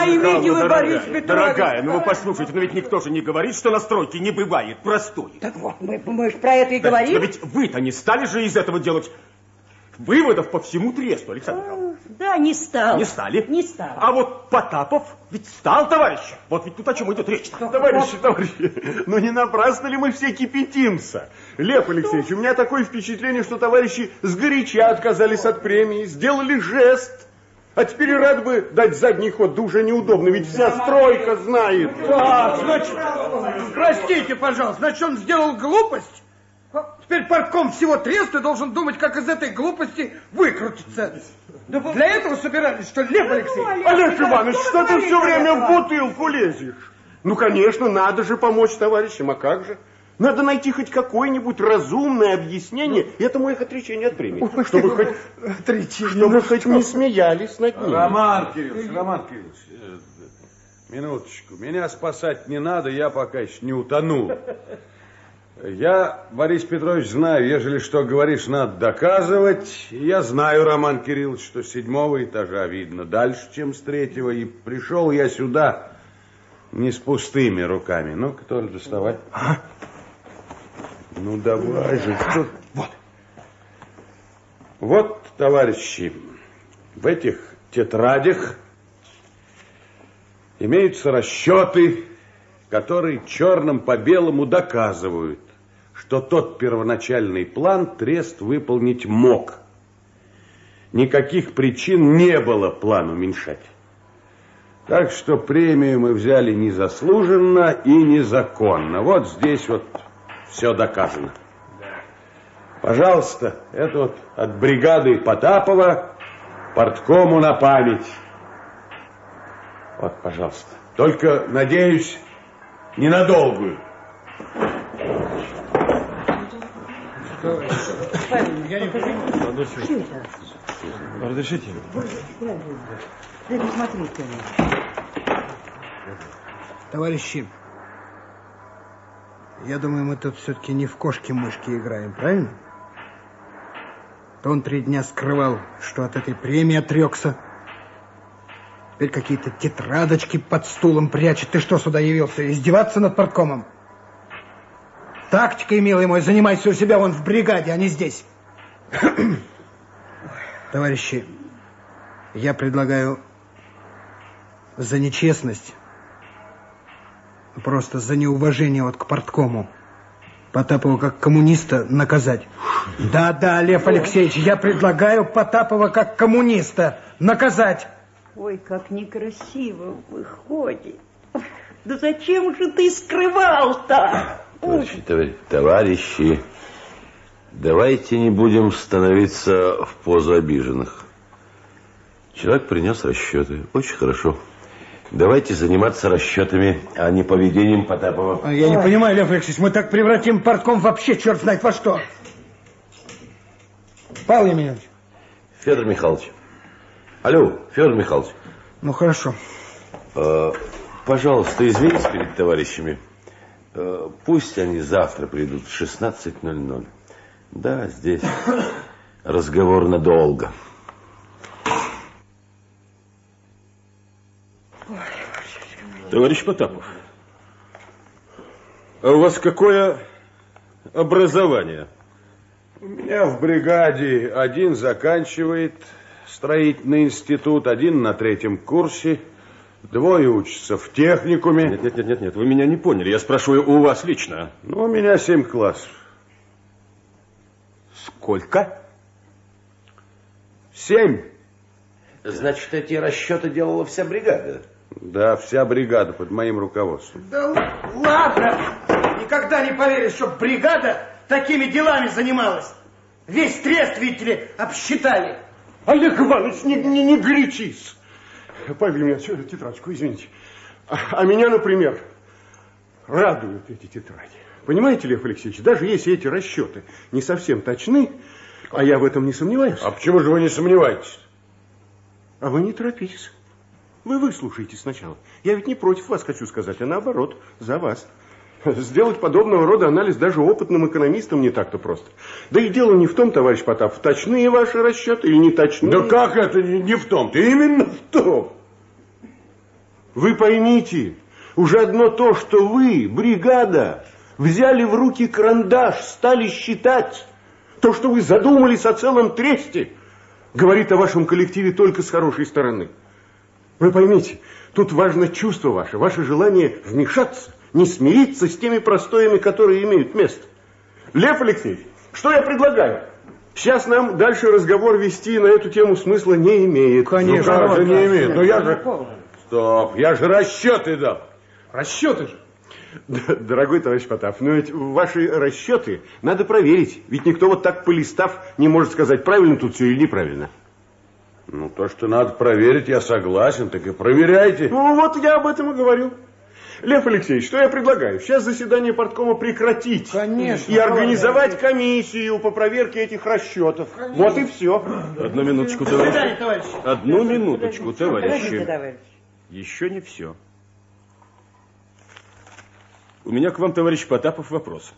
дорогая, ну вы послушайте, но ведь никто же не говорит, что на стройке не бывает простой. Так вот, мы же про это и говорим. Но ведь вы-то не стали же из этого делать выводов по всему тресту, Александр Михайлович. Да, не стал. Не стали? Не стал. А вот Потапов ведь стал, товарищ. Вот ведь тут о чем идет речь. Товарищи, ну не напрасно ли мы все кипятимся? Лев Алексеевич, у меня такое впечатление, что товарищи сгоряча отказались от премии, сделали жест. А теперь рад бы дать задний ход, да уже неудобно, ведь вся стройка знает. Так, значит, простите, пожалуйста, значит, он сделал глупость? Теперь партком всего треста должен думать, как из этой глупости выкрутиться. Для этого собирались, что ли, Лев Алексеевич? Олег Иванович, что ты все время в бутылку лезешь? Ну, конечно, надо же помочь товарищам, а как же? Надо найти хоть какое-нибудь разумное объяснение этому их отречению от премии. Чтобы хоть не смеялись над ним. Роман Кириллович, минуточку. Меня спасать не надо, я пока еще не утонул. Я, Борис Петрович, знаю, ежели что говоришь, надо доказывать. Я знаю, Роман Кириллович, что с 7-го этажа видно дальше, чем с 3-го. И пришел я сюда не с пустыми руками. Ну-ка, Толя, доставай. Ну, давай же. Что? Вот, товарищи, в этих тетрадях имеются расчеты, которые черным по белому доказывают, что тот первоначальный план Трест выполнить мог. Никаких причин не было план уменьшать. Так что премию мы взяли незаслуженно и незаконно. Вот здесь вот все доказано. Пожалуйста, это вот от бригады Потапова парткому на память. Вот, пожалуйста. Только, надеюсь, ненадолгую. Разрешите? Товарищи, я думаю, мы тут все-таки не в кошки-мышки играем, правильно? То он 3 дня скрывал, что от этой премии отрекся. Теперь какие-то тетрадочки под стулом прячет. Ты что сюда явился? Издеваться над парткомом? Тактикой, милый мой, занимайся у себя вон в бригаде, а не здесь. Товарищи, я предлагаю за нечестность, просто за неуважение вот к парткому Потапова как коммуниста наказать. Да, Лев Алексеевич, я предлагаю Потапова как коммуниста наказать. Ой, как некрасиво выходит. Да зачем же ты скрывал-то? Товарищи, давайте не будем становиться в позу обиженных. Человек принес расчеты. Очень хорошо. Давайте заниматься расчетами, а не поведением Потапова. Я не понимаю, Лев Алексеевич, мы так превратим партком вообще черт знает во что. Павел Емельянович. Федор Михайлович. Алло, Федор Михайлович. Ну, хорошо. Пожалуйста, извинитесь перед товарищами. Пусть они завтра придут в 16:00. Да, здесь разговор надолго. Товарищ Потапов, а у вас какое образование? У меня в бригаде один заканчивает строительный институт, один на 3-м курсе, 2 учатся в техникуме. Нет, вы меня не поняли. Я спрашиваю у вас лично. Ну, у меня 7 классов. Сколько? 7. Значит, эти расчеты делала вся бригада? Да, вся бригада под моим руководством. Да ладно! Никогда не поверишь, что бригада такими делами занималась. Весь Трест, видите ли, обсчитали. Олег Иванович, не горячись. Павел Емельянович, тетрадочку, извините. А меня, например, радуют эти тетради. Понимаете, Лев Алексеевич, даже если эти расчеты не совсем точны, а я в этом не сомневаюсь. А почему же вы не сомневаетесь? А вы не торопитесь. Вы выслушайте сначала. Я ведь не против вас хочу сказать, а наоборот, за вас. Сделать подобного рода анализ даже опытным экономистам не так-то просто. Да и дело не в том, товарищ Потапов, точные ваши расчеты или не точные. Да как это не в том? Ты именно в том. Вы поймите, уже одно то, что вы, бригада, взяли в руки карандаш, стали считать, то, что вы задумались о целом Тресте, говорит о вашем коллективе только с хорошей стороны. Вы поймите, тут важно чувство ваше желание вмешаться, не смириться с теми простоями, которые имеют место. Лев Алексеевич, что я предлагаю? Сейчас нам дальше разговор вести на эту тему смысла не имеет. Конечно, ну, как же не имеет? Ну я же... Стоп, я же расчеты дал. Расчеты же? Дорогой товарищ Потапов, но ведь ваши расчеты надо проверить. Ведь никто вот так полистав не может сказать, правильно тут все или неправильно. Ну, то, что надо проверить, я согласен, так и проверяйте. Ну, вот я об этом и говорю. Лев Алексеевич, что я предлагаю? Сейчас заседание парткома прекратить. Конечно. И организовать комиссию по проверке этих расчетов. Конечно. Вот и все. Одну минуточку, товарищи. Одну минуточку, товарищи. Товарищ. Еще не все. У меня к вам, товарищ Потапов, вопрос.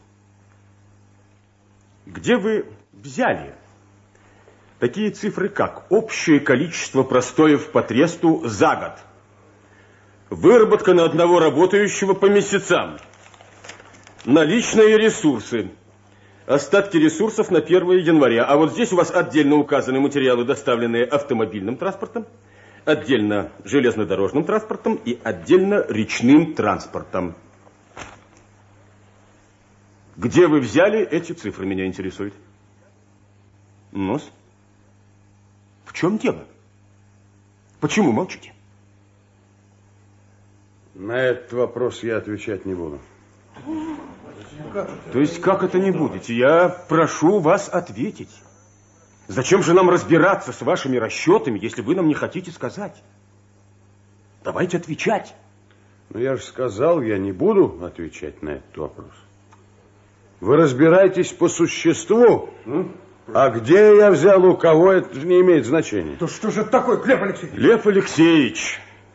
Где вы взяли такие цифры, как общее количество простоев по тресту за год, выработка на одного работающего по месяцам, наличные ресурсы, остатки ресурсов на 1 января. А вот здесь у вас отдельно указаны материалы, доставленные автомобильным транспортом, отдельно железнодорожным транспортом и отдельно речным транспортом. Где вы взяли эти цифры, меня интересует. Ну-с. В чем дело? Почему молчите? На этот вопрос я отвечать не буду. То есть как это не будете? Я прошу вас ответить. Зачем же нам разбираться с вашими расчетами, если вы нам не хотите сказать? Давайте отвечать. Ну, я же сказал, я не буду отвечать на этот вопрос. Вы разбирайтесь по существу. А где я взял, у кого, это не имеет значения. То что же это такое, Лев Алексеевич? Лев Алексеевич,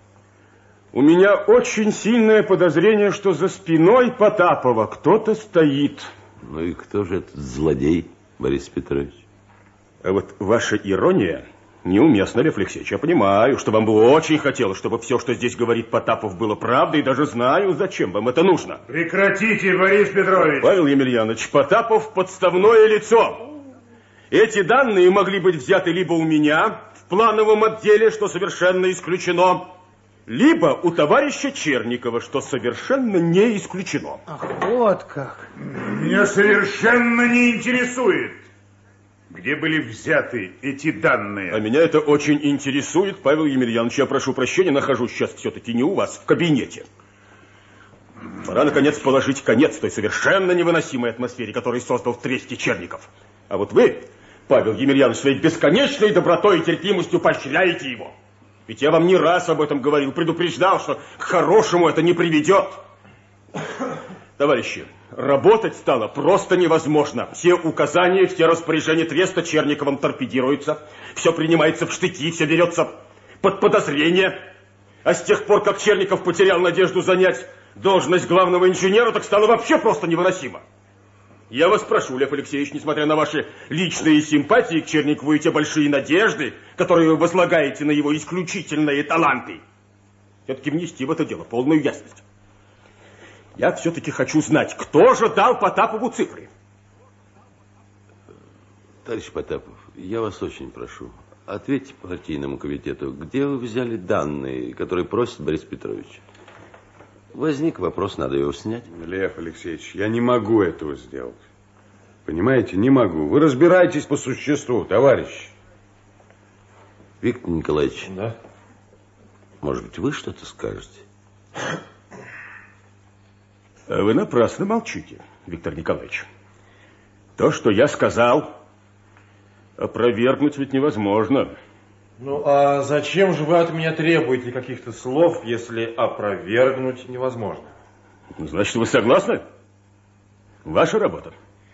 у меня очень сильное подозрение, что за спиной Потапова кто-то стоит. Ну и кто же этот злодей, Борис Петрович? А вот ваша ирония неуместна, Лев Алексеевич. Я понимаю, что вам бы очень хотелось, чтобы все, что здесь говорит Потапов, было правдой, и даже знаю, зачем вам это нужно. Прекратите, Борис Петрович. Павел Емельянович, Потапов подставное лицо. Эти данные могли быть взяты либо у меня в плановом отделе, что совершенно исключено, либо у товарища Черникова, что совершенно не исключено. Ах, вот как. Меня совершенно не интересует, где были взяты эти данные. А меня это очень интересует, Павел Емельянович. Я прошу прощения, нахожусь сейчас все-таки не у вас, в кабинете. Пора, наконец, положить конец той совершенно невыносимой атмосфере, которую создал в тресте Черников. А вот вы, Павел Емельянович, своей бесконечной добротой и терпимостью поощряете его. Ведь я вам не раз об этом говорил, предупреждал, что к хорошему это не приведет. Товарищи, работать стало просто невозможно. Все указания, все распоряжения треста Черниковым торпедируются. Все принимается в штыки, все берется под подозрение. А с тех пор, как Черников потерял надежду занять должность главного инженера, так стало вообще просто невыносимо. Я вас прошу, Лев Алексеевич, несмотря на ваши личные симпатии к Черникову и те большие надежды, которые вы возлагаете на его исключительные таланты, все-таки внести в это дело полную ясность. Я все-таки хочу знать, кто же дал Потапову цифры. Товарищ Потапов, я вас очень прошу, ответьте партийному комитету, где вы взяли данные, которые просит Борис Петрович. Возник вопрос, надо его снять. Лев Алексеевич, я не могу этого сделать. Понимаете, не могу. Вы разбирайтесь по существу, товарищ. Виктор Николаевич. Да? Может быть, вы что-то скажете? Вы напрасно молчите, Виктор Николаевич. То, что я сказал, опровергнуть ведь невозможно. Ну, а зачем же вы от меня требуете каких-то слов, если опровергнуть невозможно? Значит, вы согласны? Ваша работа.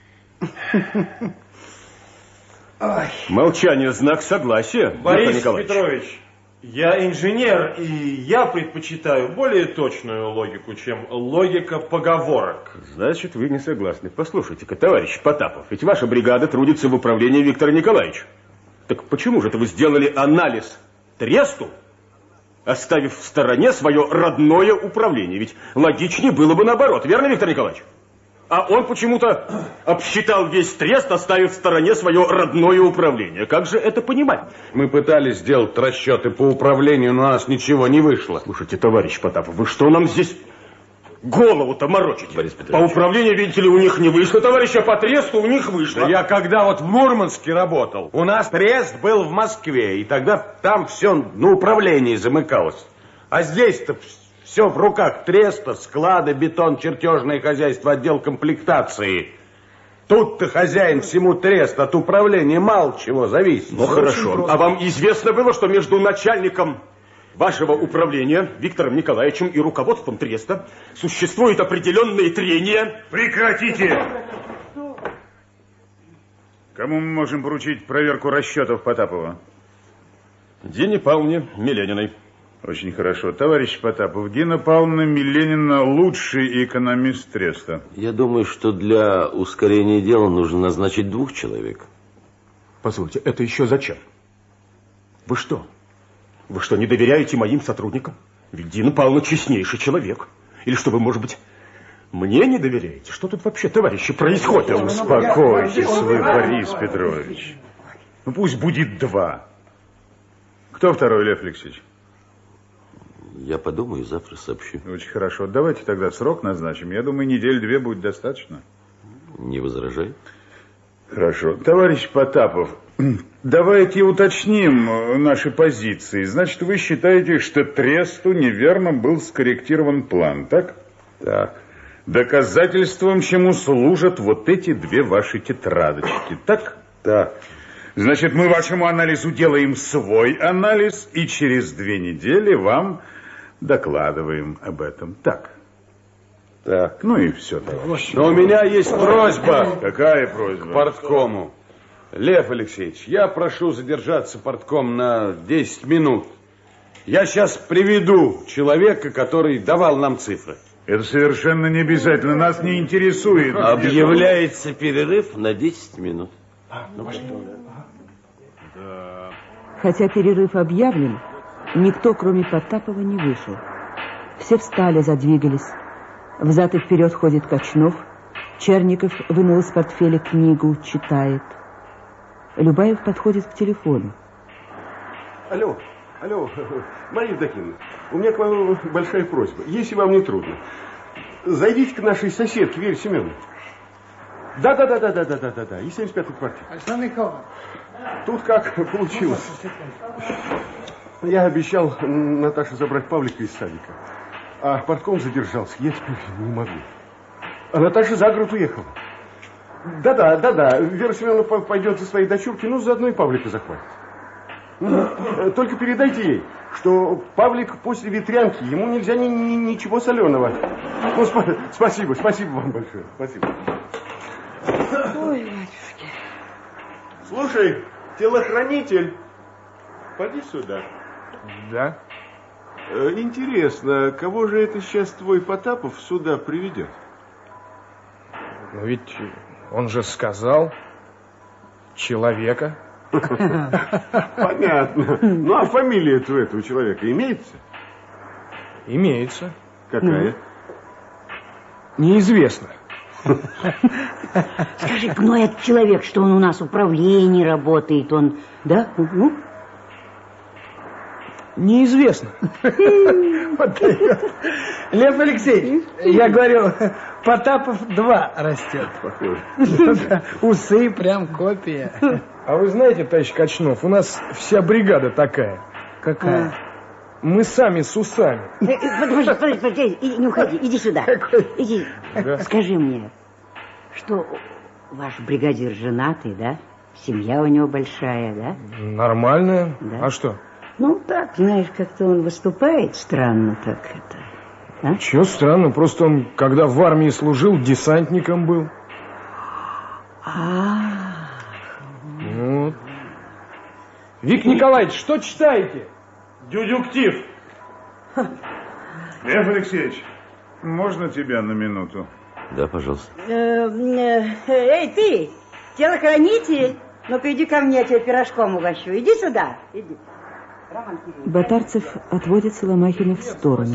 Молчание – знак согласия, Борис Петрович, я инженер, и я предпочитаю более точную логику, чем логика поговорок. Значит, вы не согласны. Послушайте-ка, товарищ Потапов, ведь ваша бригада трудится в управлении Виктора Николаевича. Так почему же это вы сделали анализ тресту, оставив в стороне свое родное управление? Ведь логичнее было бы наоборот, верно, Виктор Николаевич? А он почему-то обсчитал весь трест, оставив в стороне свое родное управление. Как же это понимать? Мы пытались сделать расчеты по управлению, но у нас ничего не вышло. Слушайте, товарищ Потапов, вы что нам здесь голову-то морочите? Борис Петрович. По управлению, видите ли, у них не вышло, товарищ, а по тресту у них вышло. Я когда вот в Мурманске работал, у нас трест был в Москве, и тогда там все на управлении замыкалось. А здесь-то все в руках треста, склады, бетон, чертежное хозяйство, отдел комплектации. Тут-то хозяин всему трест, от управления мало чего зависит. Ну хорошо. А вам известно было, что между начальником вашего управления Виктором Николаевичем и руководством треста существуют определенные трения. Прекратите! Кому мы можем поручить проверку расчетов Потапова? Дине Павловне Милениной. Очень хорошо. Товарищ Потапов, Дина Павловна Миленина лучший экономист треста. Я думаю, что для ускорения дела нужно назначить 2 человек. Позвольте, это еще зачем? Вы что? Вы что, не доверяете моим сотрудникам? Ведь Дина Павловна честнейший человек. Или что вы, может быть, мне не доверяете? Что тут вообще, товарищи, происходит? Успокойтесь вы, Борис Петрович. Ну пусть будет 2. Кто второй, Лев Алексеевич? Я подумаю, завтра сообщу. Очень хорошо. Давайте тогда срок назначим. Я думаю, 1-2 будет достаточно. Не возражаю. Хорошо. Товарищ Потапов, давайте уточним наши позиции. Значит, вы считаете, что тресту неверно был скорректирован план, так? Так. Доказательством чему служат вот эти 2 ваши тетрадочки, так? Так. Значит, мы вашему анализу делаем свой анализ, и через 2 недели вам докладываем об этом. Так? Так. Ну и все, товарищ. Но у меня есть просьба. Какая просьба? К парткому. Лев Алексеевич, я прошу задержаться партком на 10 минут. Я сейчас приведу человека, который давал нам цифры. Это совершенно не обязательно, нас не интересует. Объявляется перерыв на 10 минут. Хотя перерыв объявлен, никто, кроме Потапова, не вышел. Все встали, задвигались. Взад и вперед ходит Качнов. Черников вынул из портфеля книгу, читает. Любаев подходит к телефону. Алло, Мария Евдокимовна, у меня к вам большая просьба, если вам не трудно. Зайдите к нашей соседке, Вере Семеновне. Да, и 75-й квартир. Александр Николаевич. Тут как получилось. Я обещал Наташе забрать Павлика из садика. А партком задержался, я теперь не могу. А Наташа за город уехала. Да. Вера Семеновна пойдет за своей дочурки, ну, заодно и Павлика захватит. Только передайте ей, что Павлик после ветрянки, ему нельзя ничего соленого. Ну, спасибо вам большое. Спасибо. Ой, батюшки. Слушай, телохранитель, поди сюда. Да? Интересно, кого же это сейчас твой Потапов сюда приведет? Ну ведь он же сказал человека. Понятно. Ну а фамилия у этого человека имеется? Имеется. Какая? Неизвестно. Скажи, ну этот человек, что он у нас в управлении работает, он, да? Ну? Неизвестно. Лев Алексеевич, я говорю, Потапов 2 растет. Похоже. Усы прям копия. А вы знаете, товарищ Качнов, у нас вся бригада такая. Какая? Мы сами с усами. Подожди, не уходи, иди сюда. Иди, Да. скажи мне, что ваш бригадир женатый, да? Семья у него большая, да? Нормально. Да. А что? Ну, так, знаешь, как-то он выступает странно так это. А? Чего странно, просто он, когда в армии служил, десантником был. Вот. Вик Николаевич, что читаете? Дюдюктив. Лев Алексеевич, можно тебя на минуту? Да, пожалуйста. Эй, ты, телохранитель, ну-ка иди ко мне, я тебя пирожком угощу. Иди сюда, иди. Батарцев отводит Соломахина в сторону.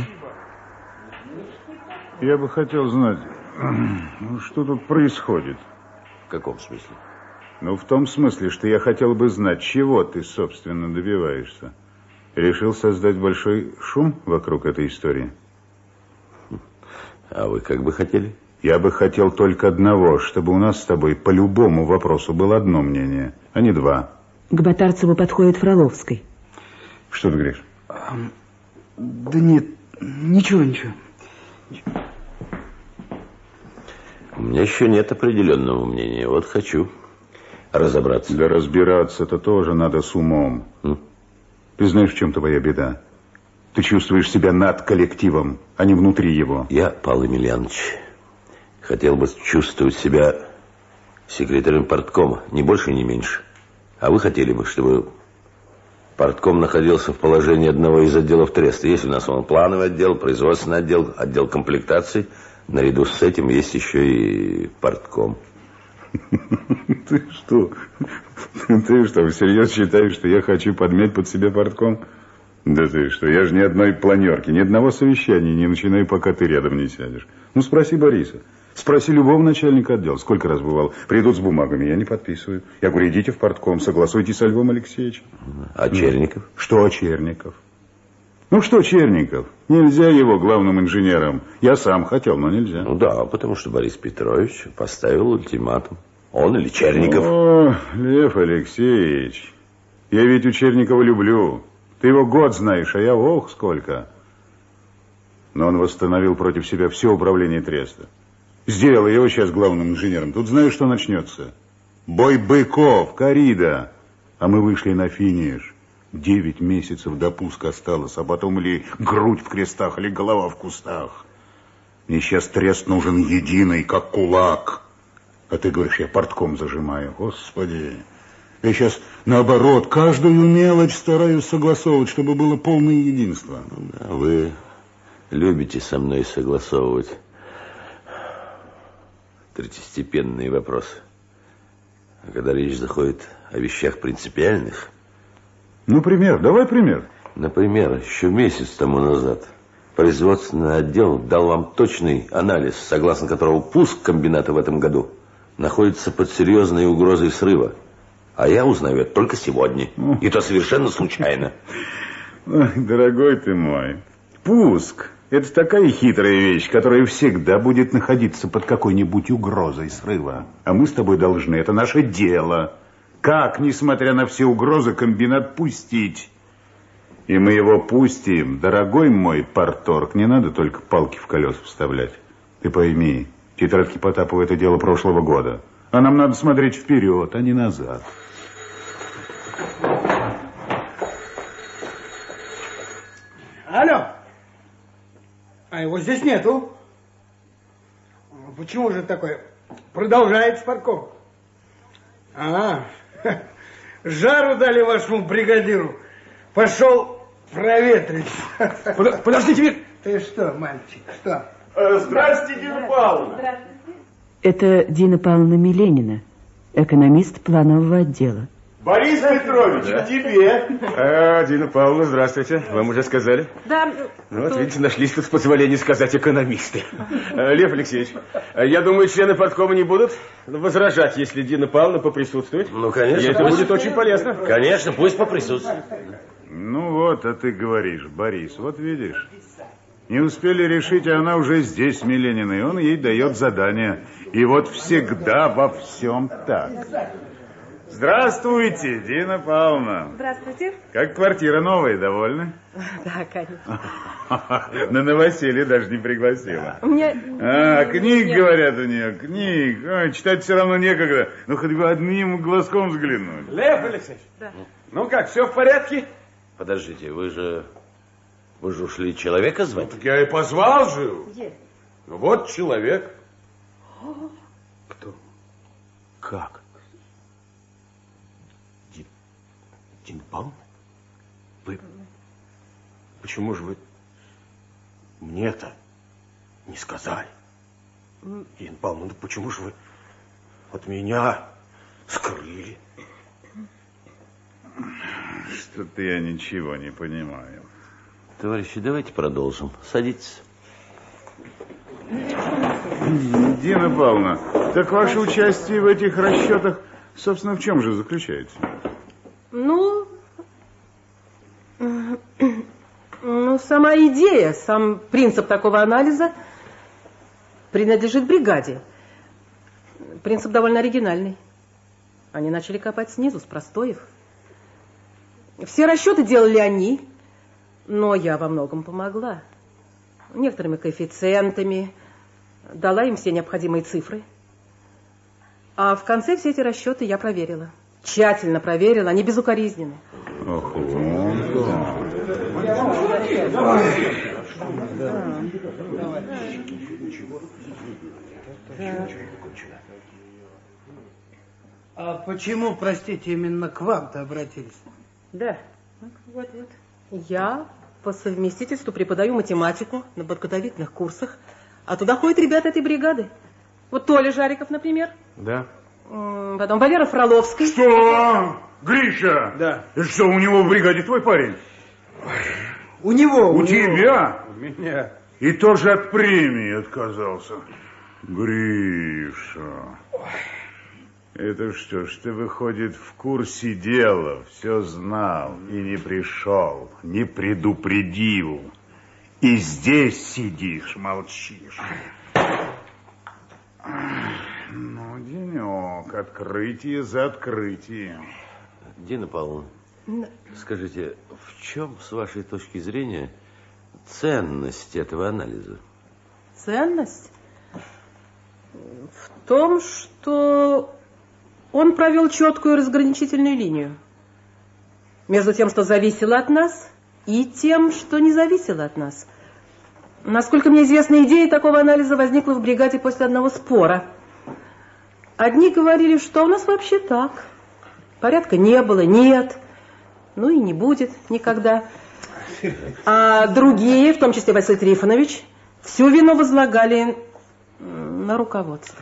Я бы хотел знать, что тут происходит. В каком смысле? Ну, в том смысле, что я хотел бы знать, чего ты, собственно, добиваешься. Решил создать большой шум вокруг этой истории? А вы как бы хотели? Я бы хотел только одного, чтобы у нас с тобой по любому вопросу было одно мнение, а не 2. К Батарцеву подходит Фроловский. Что ты говоришь? Да нет, ничего. У меня еще нет определенного мнения. Вот хочу разобраться. Да разбираться-то тоже надо с умом. Ты знаешь, в чем твоя беда? Ты чувствуешь себя над коллективом, а не внутри его. Я, Павел Емельянович, хотел бы чувствовать себя секретарем парткома, ни больше, ни меньше. А вы хотели бы, чтобы партком находился в положении одного из отделов треста. Есть у нас плановый отдел, производственный отдел, отдел комплектаций. Наряду с этим есть еще и партком. Ты что? Ты что, всерьез считаешь, что я хочу подмять под себя партком? Да ты что, я же ни одной планерки, ни одного совещания не начинаю, пока ты рядом не сядешь. Ну, спроси Бориса. Спроси любого начальника отдела. Сколько раз бывал? Придут с бумагами, я не подписываю. Я говорю, идите в партком, согласуйтесь со Львом Алексеевичем. А Черников? Что Черников? Ну что Черников? Нельзя его главным инженером. Я сам хотел, но нельзя. Ну да, потому что Борис Петрович поставил ультиматум. Он или Черников? О, Лев Алексеевич, я ведь у Черникова люблю. Ты его год знаешь, а я ох сколько. Но он восстановил против себя все управление треста. Сделал его сейчас главным инженером. Тут знаешь, что начнется? Бой быков, коррида. А мы вышли на финиш. 9 месяцев до пуска осталось, а потом или грудь в крестах, или голова в кустах. Мне сейчас трест нужен единый, как кулак. А ты говоришь, я портком зажимаю. Господи. Я сейчас, наоборот, каждую мелочь стараюсь согласовывать, чтобы было полное единство. Да, вы любите со мной согласовывать третьестепенные вопросы. А когда речь заходит о вещах принципиальных... Ну, пример, давай пример. Например, еще месяц тому назад производственный отдел дал вам точный анализ, согласно которому пуск комбината в этом году находится под серьезной угрозой срыва. А я узнаю это только сегодня. И то совершенно случайно. Ой, дорогой ты мой, пуск – это такая хитрая вещь, которая всегда будет находиться под какой-нибудь угрозой срыва. А мы с тобой должны, это наше дело. Как, несмотря на все угрозы, комбинат пустить? И мы его пустим. Дорогой мой парторг, не надо только палки в колеса вставлять. Ты пойми, тетрадки Потапова – это дело прошлого года. А нам надо смотреть вперед, а не назад. Алло. А его здесь нету. Почему же такое? Продолжает партком. Жару дали вашему бригадиру. Пошел проветрить. Подождите, Ты что, мальчик, что? Здравствуйте, Дина Павловна. Здравствуйте. Это Дина Павловна Миленина, экономист планового отдела. Борис Петрович, к тебе. Дина Павловна, здравствуйте. Вам уже сказали? Да. Ну, вот, видите, нашлись тут, с позволения сказать, экономисты. Лев Алексеевич, я думаю, члены парткома не будут возражать, если Дина Павловна поприсутствует. Ну, конечно. И это будет очень полезно. Конечно, пусть поприсутствует. Ну вот, а ты говоришь, Борис, вот видишь. Не успели решить, а она уже здесь, Миленина, и он ей дает задание. И вот всегда во всем так. Здравствуйте, Дина Павловна. Здравствуйте. Как квартира новая, довольны? Да, конечно. На новоселье даже не пригласила. Мне... книг, говорят, у нее, книг. Ой, читать все равно некогда. Ну, хоть бы одним глазком взглянуть. Лев Алексеевич. Да. Ну как, все в порядке? Подождите, вы же ушли человека звать? Ну, так я и позвал же. Где? Ну, вот человек. Кто? Как? Дина Павловна? Вы... Почему же вы мне-то не сказали? Дина Павловна, ну почему же вы от меня скрыли? Что-то я ничего не понимаю. Товарищи, давайте продолжим. Садитесь. Дина Павловна, так ваше участие в этих расчетах, собственно, в чем же заключается? Ну, сама идея, сам принцип такого анализа принадлежит бригаде. Принцип довольно оригинальный. Они начали копать снизу, с простоев. Все расчеты делали они, но я во многом помогла. Некоторыми коэффициентами, дала им все необходимые цифры. А в конце все эти расчеты я проверила. Тщательно проверил, они безукоризненны. Ох, А почему, простите, именно к вам-то обратились? Да. Вот. Я по совместительству преподаю математику на подготовительных курсах, а туда ходят ребята этой бригады. Вот Толя Жариков, например. Да. Потом Валера Фроловский. Что? Гриша? Да. Что, у него в бригаде твой парень? У него. У тебя? У меня. И тоже от премии отказался. Гриша. Это что ж, ты, выходит, в курсе дела, все знал и не пришел, не предупредил. И здесь сидишь, молчишь. Ну, денек, открытие за открытием. Дина Павловна, скажите, в чем, с вашей точки зрения, ценность этого анализа? Ценность? В том, что он провел четкую разграничительную линию между тем, что зависело от нас, и тем, что не зависело от нас. Насколько мне известно, идея такого анализа возникла в бригаде после одного спора. Одни говорили, что у нас вообще так. Порядка не было, нет, ну и не будет никогда. А другие, в том числе Василий Трифонович, всю вину возлагали на руководство.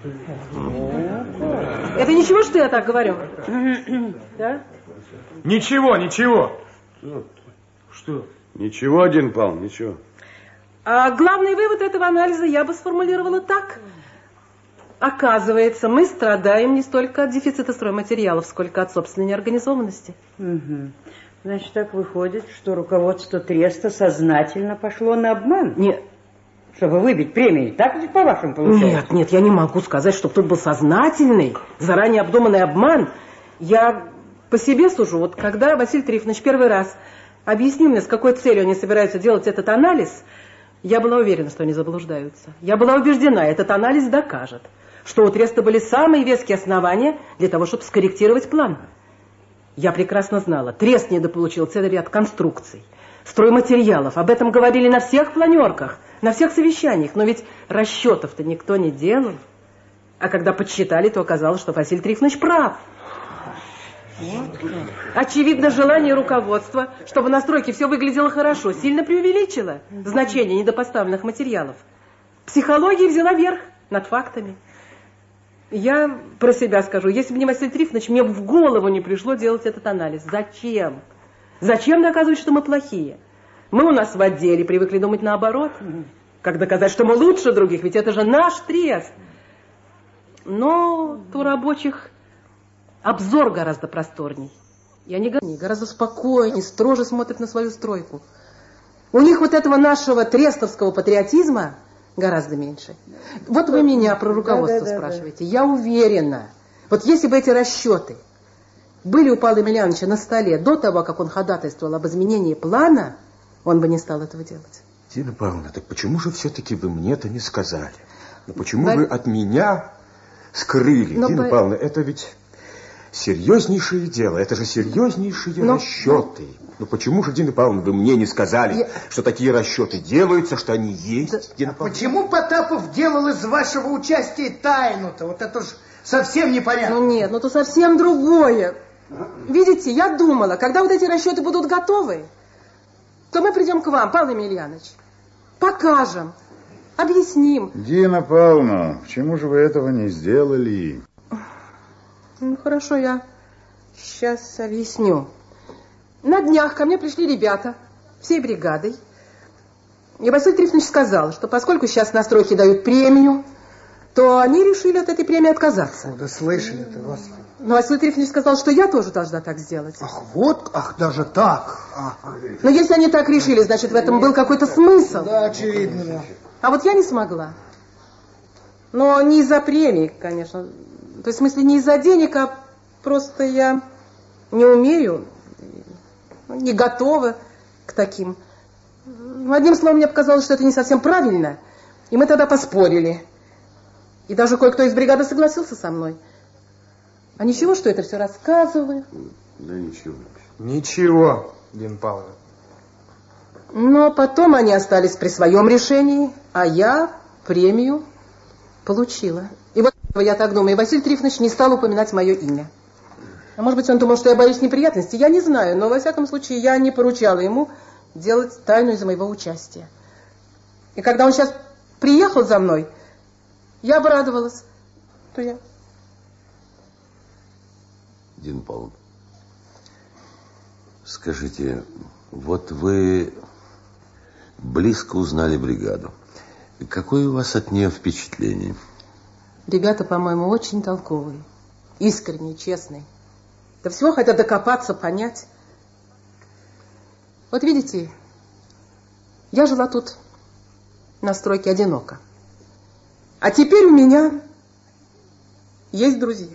Это ничего, что я так говорю? Да? Ничего, ничего. Что? Ничего, Дина Павловна, ничего. А главный вывод этого анализа я бы сформулировала так. Оказывается, мы страдаем не столько от дефицита стройматериалов, сколько от собственной неорганизованности. Угу. Значит, так выходит, что руководство Треста сознательно пошло на обман? Нет. Чтобы выбить премии, так ведь по-вашему получается? Нет, я не могу сказать, что тут был сознательный, заранее обдуманный обман. Я по себе сужу. Вот когда Василий Трифонович первый раз объяснил мне, с какой целью они собираются делать этот анализ, я была уверена, что они заблуждаются. Я была убеждена, этот анализ докажет, что у Треста были самые веские основания для того, чтобы скорректировать план. Я прекрасно знала, Трест недополучил целый ряд конструкций, стройматериалов. Об этом говорили на всех планерках, на всех совещаниях. Но ведь расчетов-то никто не делал. А когда подсчитали, то оказалось, что Василий Трифонович прав. Вот. Очевидно, желание руководства, чтобы на стройке все выглядело хорошо, сильно преувеличило значение недопоставленных материалов. Психология взяла верх над фактами. Я про себя скажу, если бы не Василий Трифонович, мне бы в голову не пришло делать этот анализ. Зачем? Зачем доказывать, что мы плохие? Мы у нас в отделе привыкли думать наоборот. Как доказать, что мы лучше других? Ведь это же наш Трест. Но у рабочих обзор гораздо просторней. И они гораздо спокойнее, строже смотрят на свою стройку. У них вот этого нашего трестовского патриотизма гораздо меньше. Вот вы меня про руководство спрашиваете. Я уверена, вот если бы эти расчеты были у Павла Емельяновича на столе до того, как он ходатайствовал об изменении плана, он бы не стал этого делать. Дина Павловна, так почему же все-таки вы мне это не сказали? Ну почему вы от меня скрыли? Дина Павловна, это ведь серьезнейшее дело, это же серьезнейшие расчеты. Ну почему же, Дина Павловна, вы мне не сказали, что такие расчеты делаются, что они есть? Дина Павловна? Почему Потапов делал из вашего участия тайну-то? Вот это ж совсем непонятно. Ну нет, то совсем другое. Видите, я думала, когда вот эти расчеты будут готовы, то мы придем к вам, Павел Емельянович, покажем, объясним. Дина Павловна, почему же вы этого не сделали? Ну, хорошо, я сейчас объясню. На днях ко мне пришли ребята, всей бригадой. И Василий Трифонович сказал, что поскольку сейчас на стройке дают премию, то они решили от этой премии отказаться. Да слышали-то, Господи. Но Василий Трифонович сказал, что я тоже должна так сделать. Ах, даже так. Но если они так решили, значит, в этом был какой-то смысл. Да, очевидно, да. А вот я не смогла. Но не из-за премии, конечно. То есть, в смысле, не из-за денег, а просто я не умею, не готова к таким. Одним словом, мне показалось, что это не совсем правильно. И мы тогда поспорили. И даже кое-кто из бригады согласился со мной. А ничего, что это все рассказываю? Да ничего. Ничего, Дина Павловна. Но потом они остались при своем решении, а я премию получила. И вот я так думаю, Василий Трифонович не стал упоминать мое имя. А может быть, он думал, что я боюсь неприятностей, я не знаю, но во всяком случае я не поручала ему делать тайну из-за моего участия. И когда он сейчас приехал за мной, я обрадовалась, то я... Дина Павловна, скажите, вот вы близко узнали бригаду. Какое у вас от нее впечатление? Ребята, по-моему, очень толковые, искренние, честные. До всего хотят докопаться, понять. Вот видите, я жила тут на стройке одиноко. А теперь у меня есть друзья.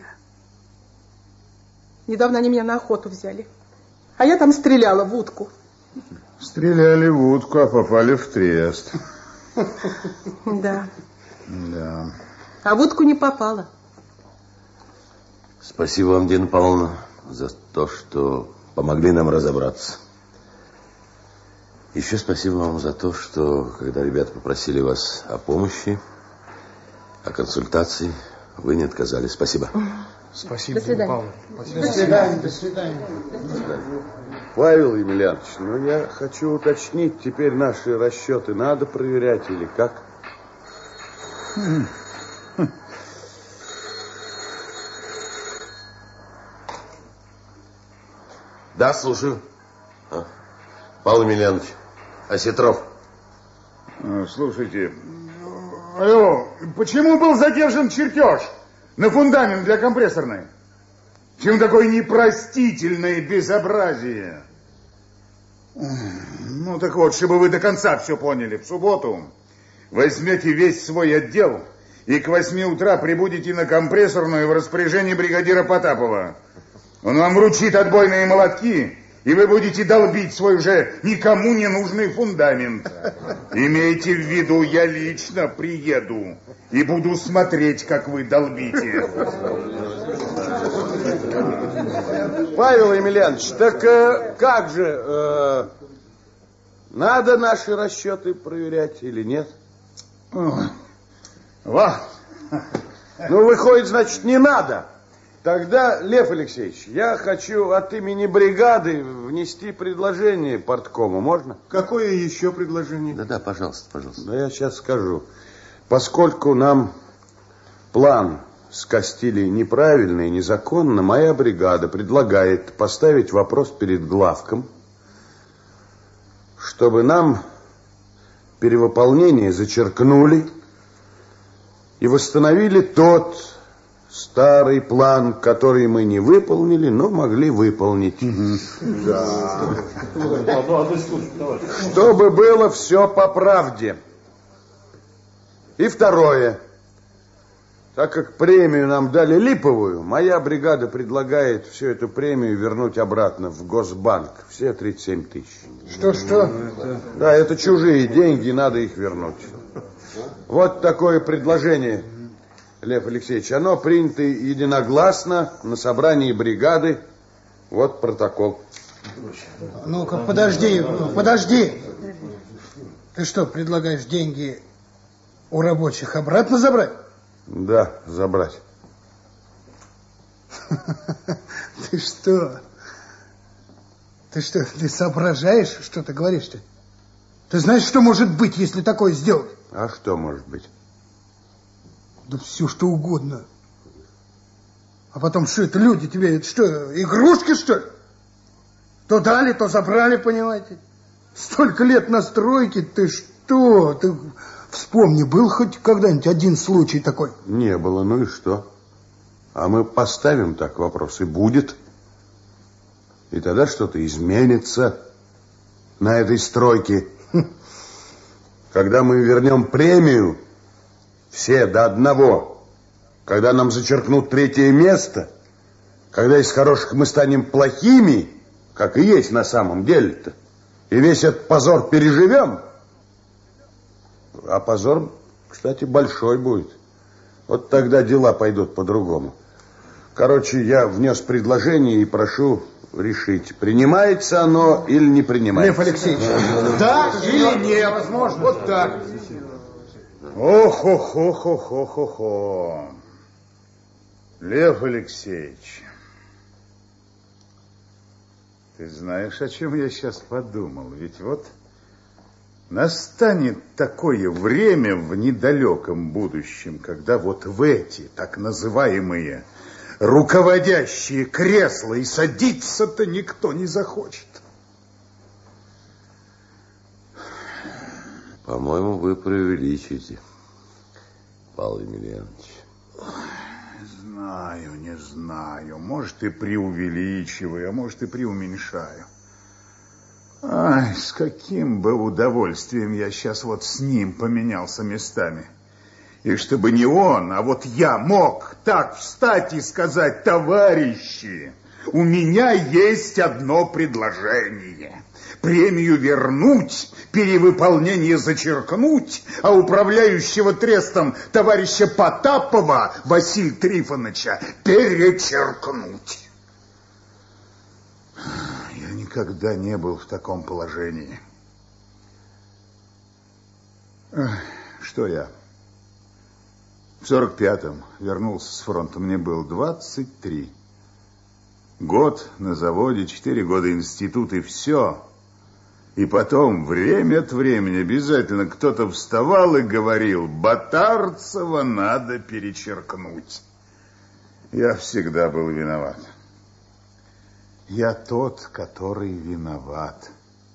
Недавно они меня на охоту взяли. А я там стреляла в утку. Стреляли в утку, а попали в трест. Да. Да. А в утку не попала. Спасибо вам, Дина Павловна, за то, что помогли нам разобраться. Еще спасибо вам за то, что, когда ребята попросили вас о помощи, о консультации, вы не отказали. Спасибо. Спасибо, До свидания. Дина Павловна. До свидания, до свидания. Павел Емельянович, ну я хочу уточнить, теперь наши расчеты надо проверять или как? Да, слушаю. Павел Емельянович, Осетров. Слушайте, алло, почему был задержан чертеж на фундамент для компрессорной? Чем такое непростительное безобразие? Ну так вот, чтобы вы до конца все поняли, в субботу возьмете весь свой отдел и к 8 утра прибудете на компрессорную в распоряжении бригадира Потапова. Он вам вручит отбойные молотки, и вы будете долбить свой уже никому не нужный фундамент. Имейте в виду, я лично приеду и буду смотреть, как вы долбите. Павел Емельянович, так как же, надо наши расчеты проверять или нет? Во. Ну, выходит, значит, не надо. Тогда, Лев Алексеевич, я хочу от имени бригады внести предложение парткому. Можно? Какое еще предложение? Да, пожалуйста, пожалуйста. Да я сейчас скажу. Поскольку нам план скостили неправильно и незаконно, моя бригада предлагает поставить вопрос перед главком, чтобы нам перевыполнение зачеркнули и восстановили тот старый план, который мы не выполнили, но могли выполнить. Чтобы было все по правде. И второе. Так как премию нам дали липовую, моя бригада предлагает всю эту премию вернуть обратно в Госбанк. Все 37 тысяч. Что? Да, это чужие деньги, надо их вернуть. Вот такое предложение, Лев Алексеевич. Оно принято единогласно на собрании бригады. Вот протокол. Ну-ка, подожди. Ты что, предлагаешь деньги у рабочих обратно забрать? Да, забрать. Ты что? Ты соображаешь, что ты говоришь-то? Ты знаешь, что может быть, если такое сделать? А что может быть? Да все, что угодно. А потом, что это люди тебе, это что, игрушки, что ли? То дали, то забрали, понимаете? Столько лет на стройке, ты что? Ты вспомни, был хоть когда-нибудь один случай такой? Не было, ну и что? А мы поставим так вопрос, и будет. И тогда что-то изменится на этой стройке. Когда мы вернем премию, все до одного, когда нам зачеркнут 3-е место, когда из хороших мы станем плохими, как и есть на самом деле-то, и весь этот позор переживем, а позор, кстати, большой будет. Вот тогда дела пойдут по-другому. Короче, я внес предложение и прошу решить, принимается оно или не принимается. Лев Алексеевич, да или нет? Возможно. Вот так. Ох-ох-ох-ох-ох-ох-ох. Лев Алексеевич, ты знаешь, о чем я сейчас подумал? Ведь вот настанет такое время в недалеком будущем, когда вот в эти так называемые руководящие кресла и садиться-то никто не захочет. По-моему, вы преувеличиваете, Павел Емельянович. Не знаю. Может, и преувеличиваю, а может, и преуменьшаю. Ай, с каким бы удовольствием я сейчас вот с ним поменялся местами. И чтобы не он, а вот я мог так встать и сказать: товарищи, у меня есть одно предложение. Премию вернуть, перевыполнение зачеркнуть, а управляющего трестом товарища Потапова Василия Трифоновича перечеркнуть. Я никогда не был в таком положении. Что я? В 45-м вернулся с фронта, мне было 23. Год на заводе, 4 года институт и все. И потом, время от времени, обязательно кто-то вставал и говорил: Батарцева надо перечеркнуть. Я всегда был виноват. Я тот, который виноват.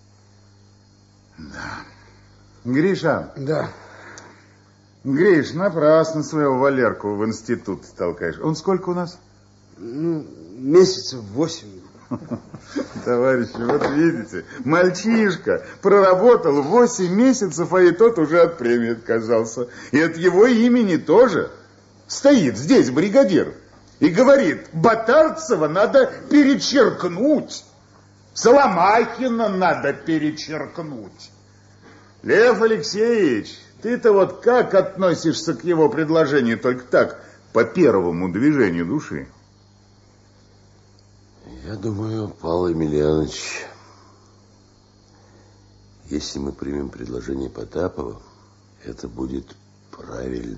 Да. Гриша. Да. Гриш, напрасно своего Валерку в институт толкаешь. Он сколько у нас? Месяцев 8. Товарищи, вот видите, мальчишка проработал 8 месяцев, а и тот уже от премии отказался. И от его имени тоже. Стоит здесь бригадир и говорит: Батарцева надо перечеркнуть, Соломахина надо перечеркнуть. Лев Алексеевич, ты-то вот как относишься к его предложению? Только так, по первому движению души. Я думаю, Павел Емельянович, если мы примем предложение Потапова, это будет правильно.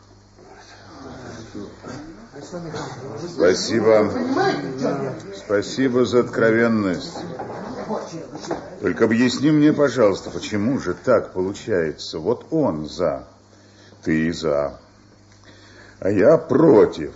Спасибо. Спасибо за откровенность. Только объясни мне, пожалуйста, почему же так получается? Вот он за, ты за, а я против.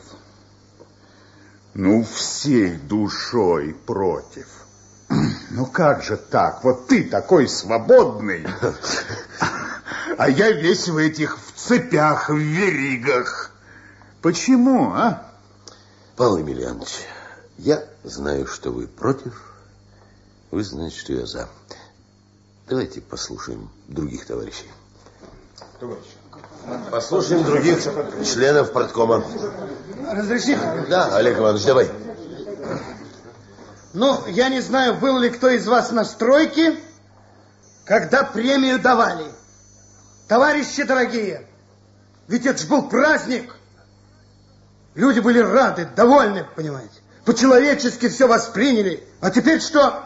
Ну, всей душой против. Ну, как же так? Вот ты такой свободный, а я весь в этих в цепях, в веригах. Почему, а? Павел Емельянович, я знаю, что вы против, вы знаете, что я за. Давайте послушаем других товарищей. Послушаем других членов парткома. Разрешите? Да, Олег Иванович, давай. Ну, я не знаю, был ли кто из вас на стройке, когда премию давали. Товарищи дорогие, ведь это же был праздник. Люди были рады, довольны, понимаете. По-человечески все восприняли. А теперь что?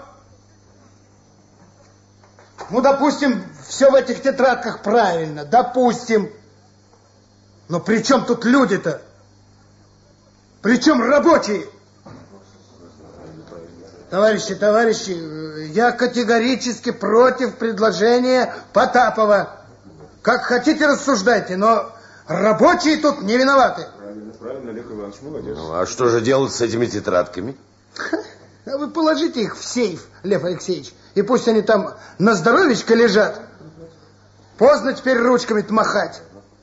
Ну, допустим, все в этих тетрадках правильно. Допустим. Но при чем тут люди-то? При чем рабочие? Товарищи, я категорически против предложения Потапова. Как хотите, рассуждайте, но рабочие тут не виноваты. Правильно, Олег Иванович, молодец. Ну, а что же делать с этими тетрадками? А вы положите их в сейф, Лев Алексеевич, и пусть они там на здоровечко лежат. Поздно теперь ручками-то махать.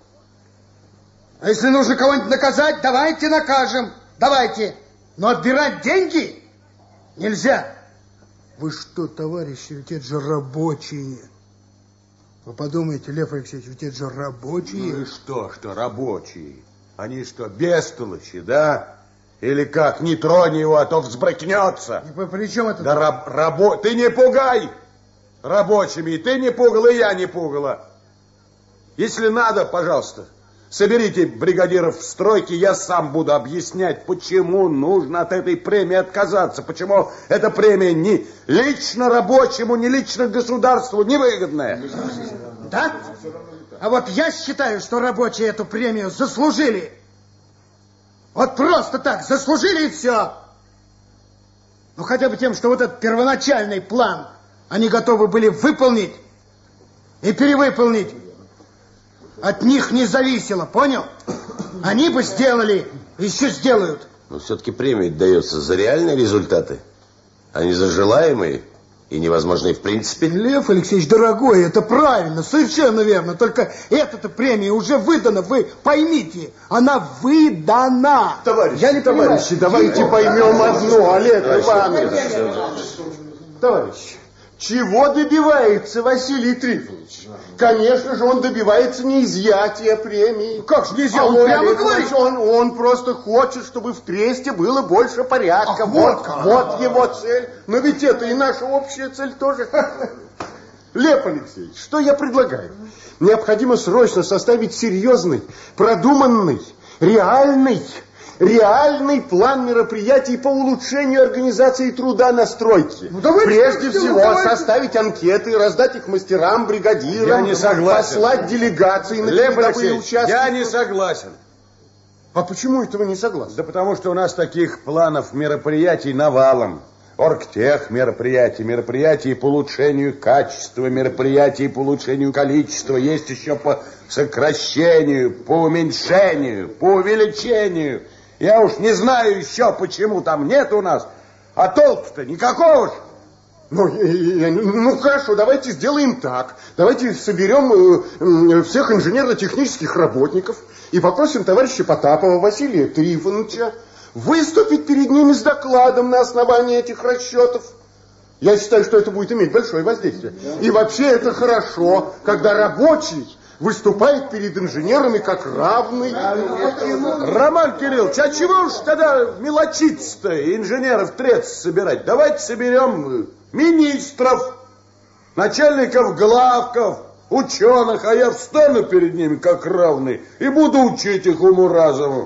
А если нужно кого-нибудь наказать, давайте накажем, давайте. Но отбирать деньги нельзя. Вы что, товарищи, ведь это же рабочие. Вы подумайте, Лев Алексеевич, ведь это же рабочие. Ну и что рабочие? Они что, бестолочи, да? Или как, не тронь его, а то взбрыкнется. При чем это? Да ты не пугай рабочими, и ты не пугал, и я не пугала. Если надо, пожалуйста, Соберите бригадиров в стройке, я сам буду объяснять, почему нужно от этой премии отказаться, почему эта премия ни лично рабочему, ни лично государству невыгодная. Да? А вот я считаю, что рабочие эту премию заслужили. Вот просто так, заслужили и все. Ну, хотя бы тем, что вот этот первоначальный план они готовы были выполнить и перевыполнить. От них не зависело, понял? Они бы сделали, еще сделают. Но все-таки премия дается за реальные результаты, а не за желаемые и невозможные в принципе. Лев Алексеевич, дорогой, это правильно, совершенно верно. Только эта-то премия уже выдана, вы поймите, она выдана. Товарищи, давайте поймем одно, Олег Иванович. Товарищи, чего добивается Василий Трифонович? Конечно же, он добивается не изъятия премии. Как же нельзя? Он прямо говорит. Он просто хочет, чтобы в тресте было больше порядка. Вот его цель. Но ведь это и наша общая цель тоже. Лев Алексеевич, что я предлагаю? Необходимо срочно составить серьезный, продуманный, реальный план мероприятий по улучшению организации труда на стройке. Прежде всего, составить анкеты, раздать их мастерам, бригадирам. Я не согласен. Послать делегации на передовые участки. Я не согласен. А почему это вы не согласны? Да потому что у нас таких планов мероприятий навалом. Оргтех мероприятий по улучшению качества, мероприятий по улучшению количества. Есть еще по сокращению, по уменьшению, по увеличению. Я уж не знаю еще, почему там нет у нас. А толку-то никакого ж. Ну, хорошо, давайте сделаем так. Давайте соберем всех инженерно-технических работников и попросим товарища Потапова Василия Трифоновича выступить перед ними с докладом на основании этих расчетов. Я считаю, что это будет иметь большое воздействие. И вообще это хорошо, когда рабочий выступает перед инженерами как равный. Роман Кириллович, а чего уж тогда мелочиться-то, инженеров трец собирать? Давайте соберем министров, начальников главков, ученых, а я встану перед ними как равный и буду учить их уму-разуму.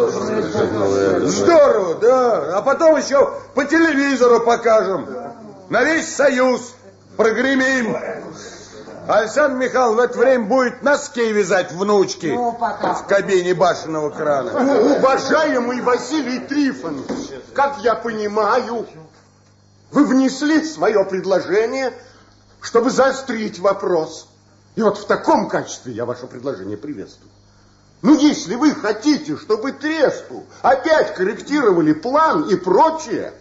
Здорово, да. А потом еще по телевизору покажем. На весь Союз прогремим. Александр Михайлович в это время будет носки вязать внучки в кабине башенного крана. Уважаемый Василий Трифонович, как я понимаю, вы внесли свое предложение, чтобы заострить вопрос. И вот в таком качестве я ваше предложение приветствую. Ну, если вы хотите, чтобы Тресту опять корректировали план и прочее,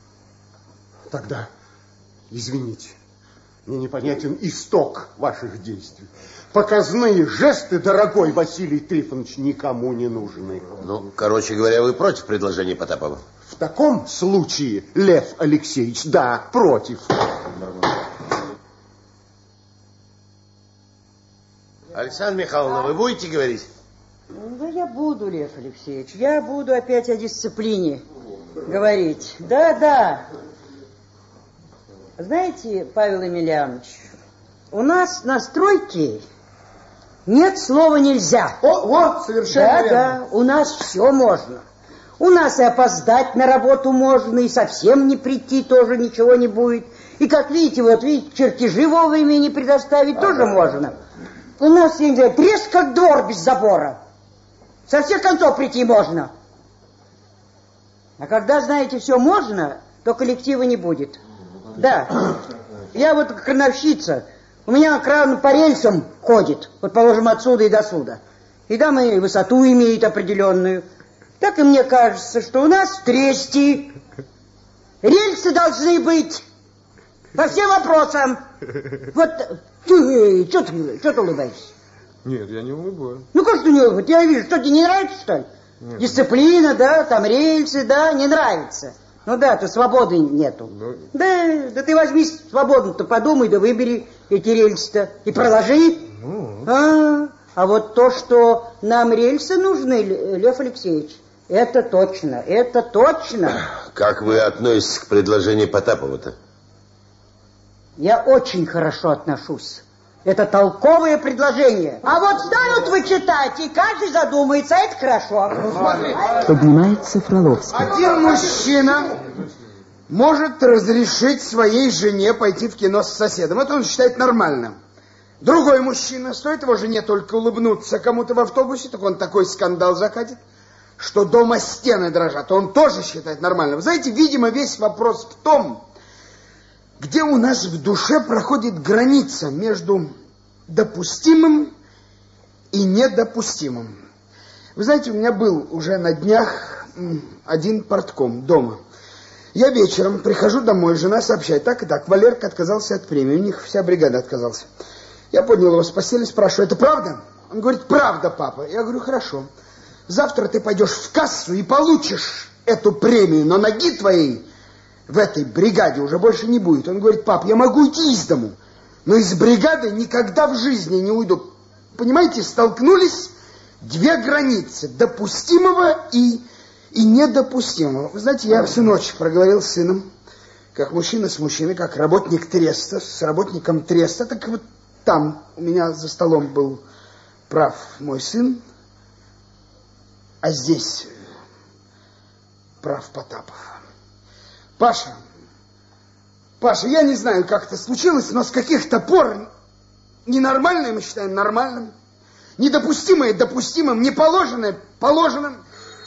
тогда, извините, мне непонятен исток ваших действий. Показные жесты, дорогой Василий Трифонович, никому не нужны. Ну, короче говоря, вы против предложения Потапова? В таком случае, Лев Алексеевич, да, против. Александра Михайловна, вы будете говорить? Да я буду, Лев Алексеевич. Я буду опять о дисциплине говорить. Да. Знаете, Павел Емельянович, у нас на стройке нет слова «нельзя». Вот, совершенно верно. Да, у нас все можно. У нас и опоздать на работу можно, и совсем не прийти тоже ничего не будет. И, как видите, чертежи вовремя не предоставить тоже можно. У нас, я не знаю, треск как двор без забора. Со всех концов прийти можно. А когда, знаете, все можно, то коллектива не будет. Да, я вот крановщица, у меня кран по рельсам ходит, вот положим отсюда и до сюда. И там и высоту имеет определенную. Так и мне кажется, что у нас в Тресте рельсы должны быть по всем вопросам. Вот, что ты улыбаешься? Нет, я не улыбаюсь. Ну, как ты не улыбаешься? Я вижу, что тебе не нравится, что ли? Нет. Дисциплина, да, там рельсы, да, не нравится. Ну да, то свободы нету. Да ты возьми свободно-то, подумай, да выбери эти рельсы-то и проложи. А вот то, что нам рельсы нужны, Лев Алексеевич, это точно. Как вы относитесь к предложению Потапова-то? Я очень хорошо отношусь. Это толковое предложение. А вот станут вычитать, и каждый задумается, а это хорошо. Поднимается Фроловский. Один мужчина может разрешить своей жене пойти в кино с соседом. Это он считает нормальным. Другой мужчина, стоит его жене только улыбнуться кому-то в автобусе, так он такой скандал закатит, что дома стены дрожат. Он тоже считает нормальным. Знаете, видимо, весь вопрос в том, где у нас в душе проходит граница между допустимым и недопустимым. Вы знаете, у меня был уже на днях один партком дома. Я вечером прихожу домой, жена сообщает, так и так, Валерка отказался от премии, у них вся бригада отказалась. Я поднял его с постели, спрашиваю, это правда? Он говорит, правда, папа. Я говорю, хорошо. Завтра ты пойдешь в кассу и получишь эту премию, но ноги твоей в этой бригаде уже больше не будет. Он говорит, пап, я могу уйти из дому, но из бригады никогда в жизни не уйду. Понимаете, столкнулись две границы, допустимого и недопустимого. Вы знаете, я всю ночь проговорил с сыном, как мужчина с мужчиной, как работник треста с работником треста. Так вот там у меня за столом был прав мой сын, а здесь прав Потапов. Паша, я не знаю, как это случилось, но с каких-то пор ненормальное мы считаем нормальным, недопустимое допустимым, неположенное положенным.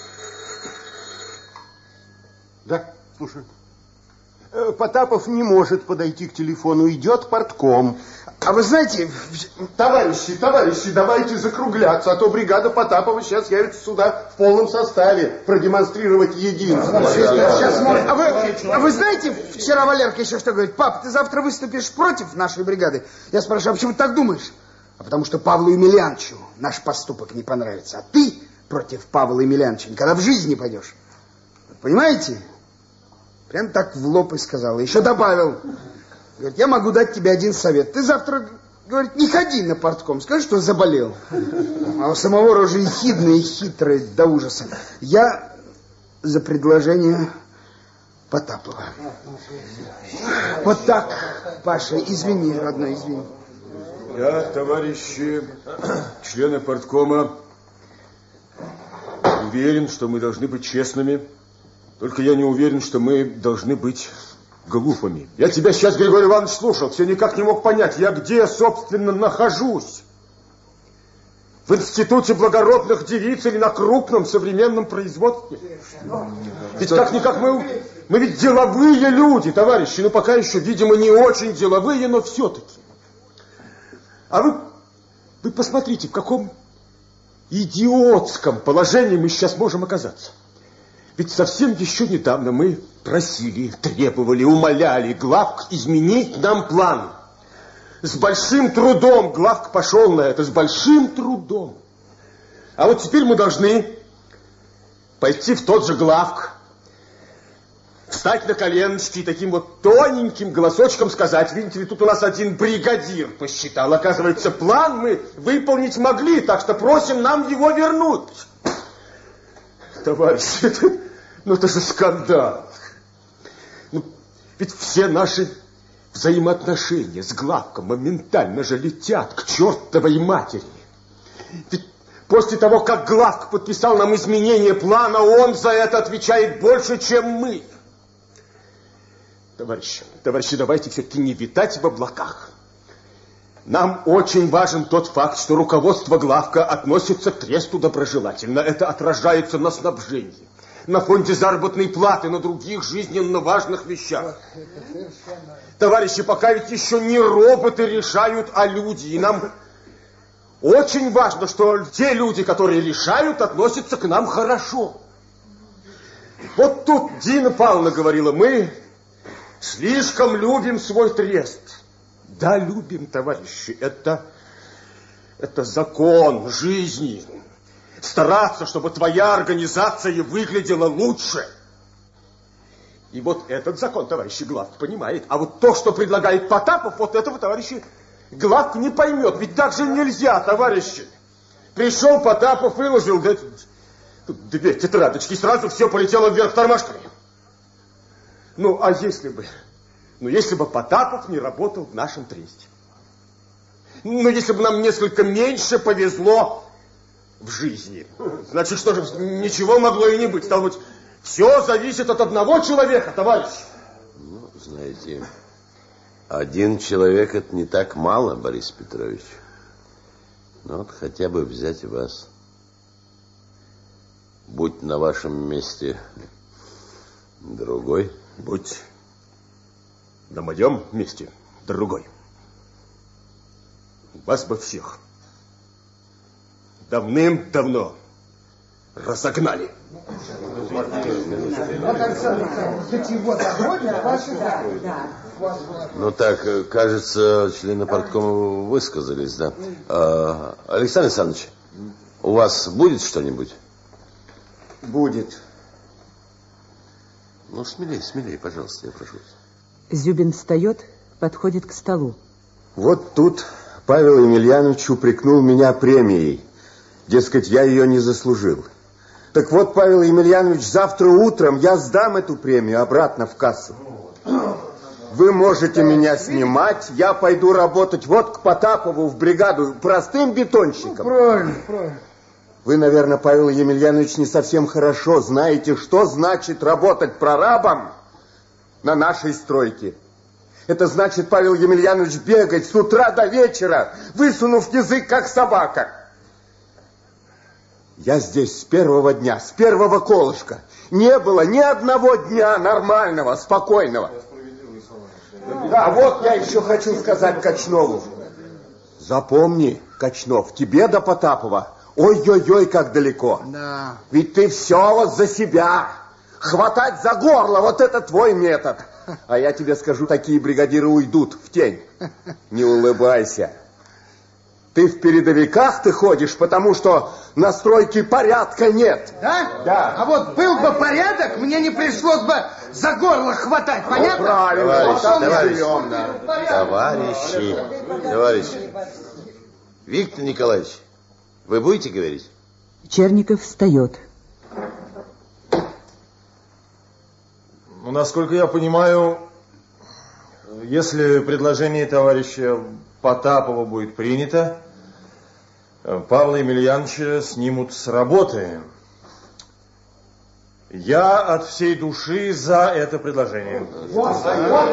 Да, слушай. Потапов не может подойти к телефону, идет партком. А вы знаете, товарищи, давайте закругляться, а то бригада Потапова сейчас явится сюда в полном составе продемонстрировать единство. А вы знаете, вчера Валерка еще что говорит, пап, ты завтра выступишь против нашей бригады? Я спрашиваю, а почему ты так думаешь? А потому что Павлу Емельяновичу наш поступок не понравится, а ты против Павла Емельяновича никогда в жизни не пойдешь. Понимаете? Прям так в лоб и сказал. Еще добавил. Говорит, я могу дать тебе один совет. Ты завтра, говорит, не ходи на партком. Скажи, что заболел. А у самого рожи ехидная и хитрая до ужаса. Я за предложение Потапова. Вот так, Паша, извини, родной, извини. Я, товарищи, члены парткома, уверен, что мы должны быть честными. Только я не уверен, что мы должны быть глупыми. Я тебя сейчас, Григорий Иванович, слушал, все никак не мог понять, я где, собственно, нахожусь. В институте благородных девиц или на крупном современном производстве? Ведь как-никак мы ведь деловые люди, товарищи, но пока еще, видимо, не очень деловые, но все-таки. А вы посмотрите, в каком идиотском положении мы сейчас можем оказаться. Ведь совсем еще недавно мы просили, требовали, умоляли главк изменить нам план. С большим трудом главк пошел на это, с большим трудом. А вот теперь мы должны пойти в тот же главк, встать на коленочки и таким вот тоненьким голосочком сказать, видите ли, тут у нас один бригадир посчитал. Оказывается, план мы выполнить могли, так что просим нам его вернуть. Товарищи, это же скандал. Ведь все наши взаимоотношения с главком моментально же летят к чертовой матери. Ведь после того, как главк подписал нам изменение плана, он за это отвечает больше, чем мы. Товарищи, давайте все-таки не витать в облаках. Нам очень важен тот факт, что руководство главка относится к тресту доброжелательно. Это отражается на снабжении, на фонде заработной платы, на других жизненно важных вещах. Товарищи, пока ведь еще не роботы решают, а люди. И нам очень важно, что те люди, которые решают, относятся к нам хорошо. Вот тут Дина Павловна говорила, мы слишком любим свой трест. Да, любим, товарищи, это закон жизни. Стараться, чтобы твоя организация выглядела лучше. И вот этот закон, товарищи, главк понимает. А вот то, что предлагает Потапов, вот этого, товарищи, главк не поймет. Ведь так же нельзя, товарищи. Пришел Потапов, выложил две тетрадочки, и сразу все полетело вверх тормашками. Если бы Потапов не работал в нашем тресте. Ну, если бы нам несколько меньше повезло в жизни. Значит, что же, ничего могло и не быть. Стало быть, все зависит от одного человека, товарищ. Ну, знаете, один человек — это не так мало, Борис Петрович. Ну, вот хотя бы взять вас. Будь на вашем месте другой. Будь на моем месте другой. Вас бы всех давным-давно разогнали. Ну так, кажется, члены парткома высказались, да? Александр Александрович, у вас будет что-нибудь? Будет. Ну, смелее, пожалуйста, я прошу вас. Зюбин встает, подходит к столу. Вот тут Павел Емельянович упрекнул меня премией. Дескать, я ее не заслужил. Так вот, Павел Емельянович, завтра утром я сдам эту премию обратно в кассу. Вы можете меня снимать, я пойду работать вот к Потапову в бригаду простым бетонщиком. Правильно. Вы, наверное, Павел Емельянович, не совсем хорошо знаете, что значит работать прорабом на нашей стройке. Это значит, Павел Емельянович, бегать с утра до вечера, высунув язык, как собака. Я здесь с первого дня, с первого колышка. Не было ни одного дня нормального, спокойного. Да, вот я еще хочу сказать Кочнову. Запомни, Кочнов, тебе до Потапова ой-ой-ой, как далеко. Да. Ведь ты все вот за себя. Хватать за горло, вот это твой метод. А я тебе скажу, такие бригадиры уйдут в тень. Не улыбайся. Ты в передовиках ты ходишь, потому что на стройке порядка нет. Да? Да. А вот был бы порядок, мне не пришлось бы за горло хватать, понятно? Правильно. Товарищи. Виктор Николаевич, вы будете говорить? Черников встает. Ну, насколько я понимаю, если предложение товарища Потапова будет принято, Павла Емельяновича снимут с работы. Я от всей души за это предложение. Ох,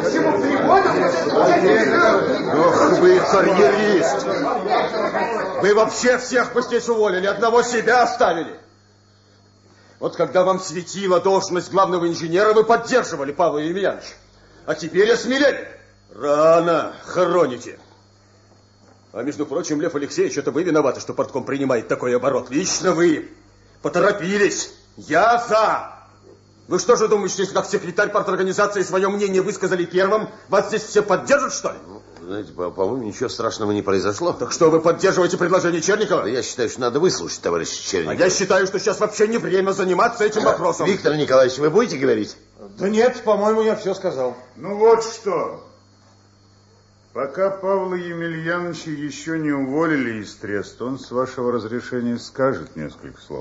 вы карьерист. Вы вообще всех бы здесь уволили, одного себя оставили. Вот когда вам светила должность главного инженера, вы поддерживали Павла Емельяновича. А теперь осмелели. Рано хороните. А между прочим, Лев Алексеевич, это вы виноваты, что партком принимает такой оборот. Лично вы поторопились. Я за. Вы что же думаете, если как секретарь парторганизации свое мнение высказали первым, вас здесь все поддержат, что ли? Знаете, по-моему, ничего страшного не произошло. Так что, вы поддерживаете предложение Черникова? Да я считаю, что надо выслушать товарища Черникова. А я считаю, что сейчас вообще не время заниматься этим вопросом. Виктор Николаевич, вы будете говорить? Да нет, по-моему, я все сказал. Ну вот что. Пока Павла Емельяновича еще не уволили из Треста, он, с вашего разрешения, скажет несколько слов.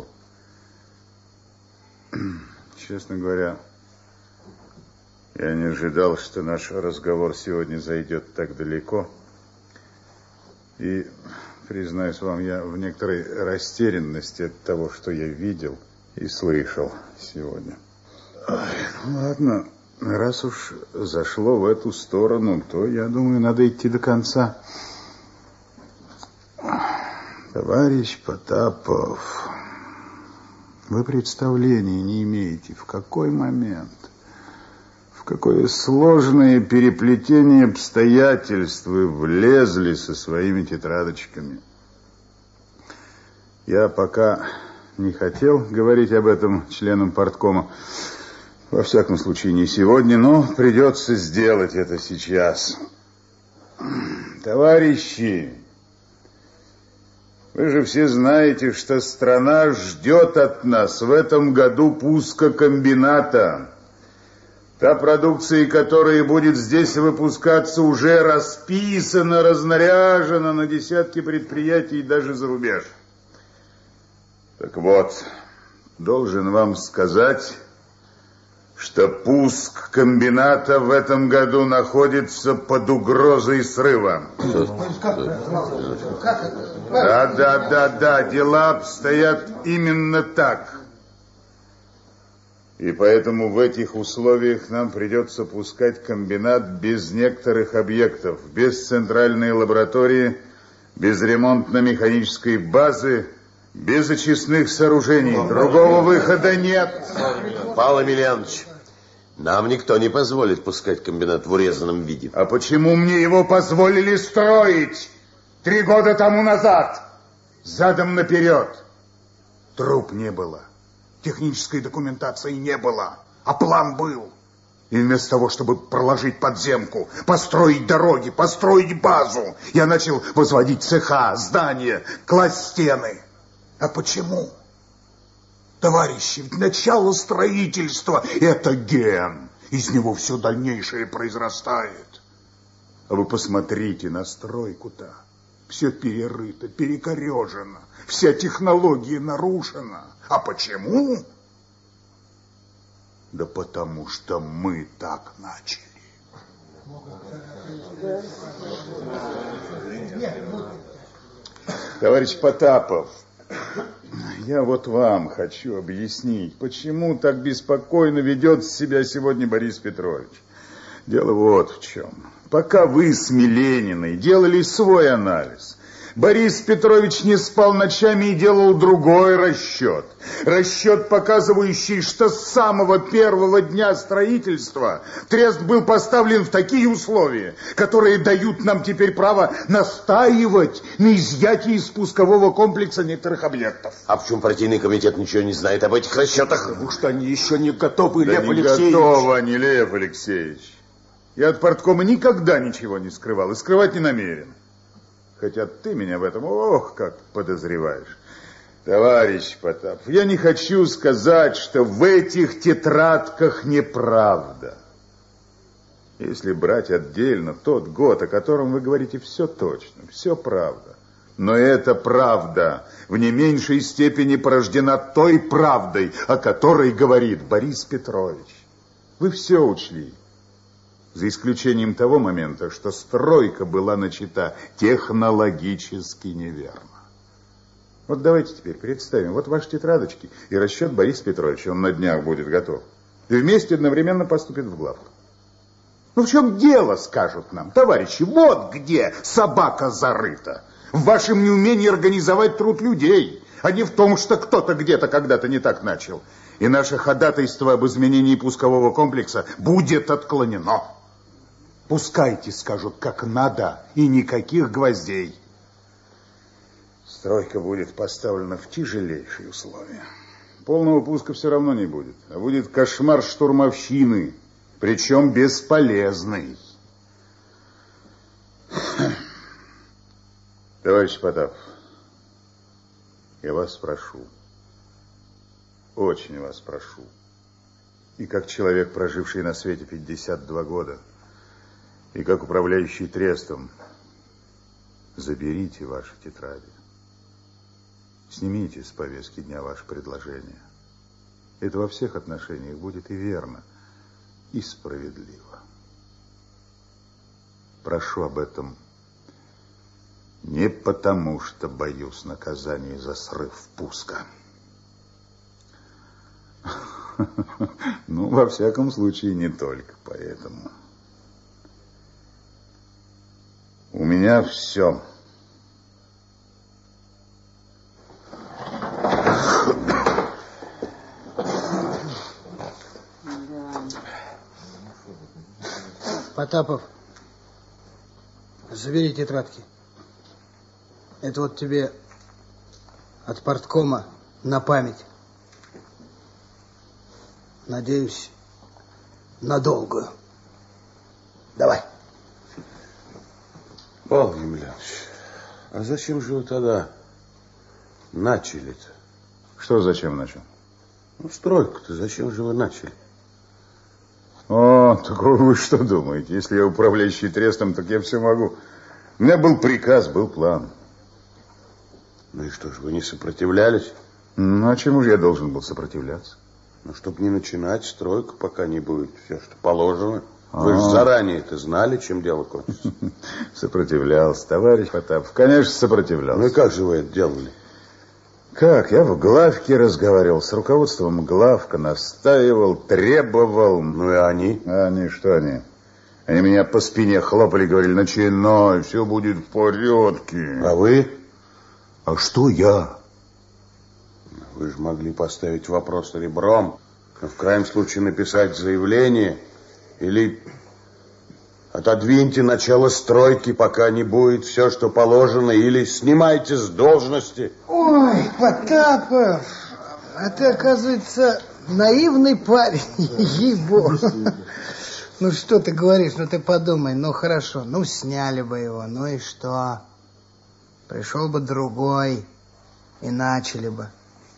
Честно говоря, я не ожидал, что наш разговор сегодня зайдет так далеко. И, признаюсь вам, я в некоторой растерянности от того, что я видел и слышал сегодня. Ладно, раз уж зашло в эту сторону, то, я думаю, надо идти до конца. Товарищ Потапов, вы представления не имеете, в какой момент, в какое сложное переплетение обстоятельств вы влезли со своими тетрадочками. Я пока не хотел говорить об этом членам парткома, во всяком случае не сегодня, но придется сделать это сейчас. Товарищи, вы же все знаете, что страна ждет от нас в этом году пуска комбината. Та продукция, которая будет здесь выпускаться, уже расписана, разнаряжена на десятки предприятий, даже за рубеж. Так вот, должен вам сказать, что пуск комбината в этом году находится под угрозой срыва. Да, дела обстоят именно так. И поэтому в этих условиях нам придется пускать комбинат без некоторых объектов, без центральной лаборатории, без ремонтно-механической базы, без очистных сооружений. Другого выхода нет. Павел Емельянович, нам никто не позволит пускать комбинат в урезанном виде. А почему мне его позволили строить 3 года тому назад? Задом наперед. Труб не было. Технической документации не было. А план был. И вместо того, чтобы проложить подземку, построить дороги, построить базу, я начал возводить цеха, здания, класть стены. А почему? Товарищи, ведь начало строительства – это ген. Из него все дальнейшее произрастает. А вы посмотрите на стройку-то. Все перерыто, перекорежено. Вся технология нарушена. А почему? Да потому что мы так начали. Товарищ Потапов, я вот вам хочу объяснить, почему так беспокойно ведет себя сегодня Борис Петрович. Дело вот в чем. Пока вы с Милениной делали свой анализ, Борис Петрович не спал ночами и делал другой расчет. Расчет, показывающий, что с самого первого дня строительства трест был поставлен в такие условия, которые дают нам теперь право настаивать на изъятии спускового комплекса некоторых объектов. А почему партийный комитет ничего не знает об этих расчетах? Потому что они еще не готовы, да Лев Алексеевич. Не готовы они, Лев Алексеевич. Я от парткома никогда ничего не скрывал и скрывать не намерен. Хотя ты меня в этом, ох, как подозреваешь. Товарищ Потапов, я не хочу сказать, что в этих тетрадках неправда. Если брать отдельно тот год, о котором вы говорите, все точно, все правда. Но эта правда в не меньшей степени порождена той правдой, о которой говорит Борис Петрович. Вы все учли. За исключением того момента, что стройка была начата технологически неверно. Вот давайте теперь представим, вот ваши тетрадочки и расчет Бориса Петровича, он на днях будет готов. И вместе одновременно поступит в главку. Ну в чем дело, скажут нам, товарищи, вот где собака зарыта. В вашем неумении организовать труд людей, а не в том, что кто-то где-то когда-то не так начал. И наше ходатайство об изменении пускового комплекса будет отклонено. Пускайте, скажут, как надо, и никаких гвоздей. Стройка будет поставлена в тяжелейшие условия. Полного пуска все равно не будет, а будет кошмар штурмовщины, причем бесполезный. Товарищ Потапов, я вас прошу, очень вас прошу, и как человек, проживший на свете 52 года, и как управляющий трестом, заберите ваши тетради. Снимите с повестки дня ваше предложение. Это во всех отношениях будет и верно, и справедливо. Прошу об этом не потому, что боюсь наказания за срыв пуска. Ну, во всяком случае, не только поэтому. У меня все. Потапов, забери тетрадки. Это вот тебе от парткома на память. Надеюсь, надолго. Давай. Павел Емельянович, а зачем же вы тогда начали-то? Что зачем начал? Ну, стройку-то зачем же вы начали? О, так вы что думаете? Если я управляющий трестом, так я все могу. У меня был приказ, был план. Ну и что ж, вы не сопротивлялись? Ну, а чему же я должен был сопротивляться? Ну, чтобы не начинать стройку, пока не будет все, что положено. Вы же заранее это знали, чем дело кончится. Сопротивлялся, товарищ Потапов. Конечно, сопротивлялся. Ну и как же вы это делали? Как? Я в главке разговаривал с руководством главка, настаивал, требовал. Ну и они? Они что они? Они меня по спине хлопали, говорили: начинай, все будет в порядке. А вы? А что я? Вы же могли поставить вопрос ребром, в крайнем случае написать заявление, или отодвиньте начало стройки, пока не будет все, что положено, или снимайте с должности. Ой, Потапов, а ты, оказывается, наивный парень, ей-богу. Ну что ты говоришь, ну ты подумай, ну хорошо, ну сняли бы его, ну и что? Пришел бы другой, и начали бы.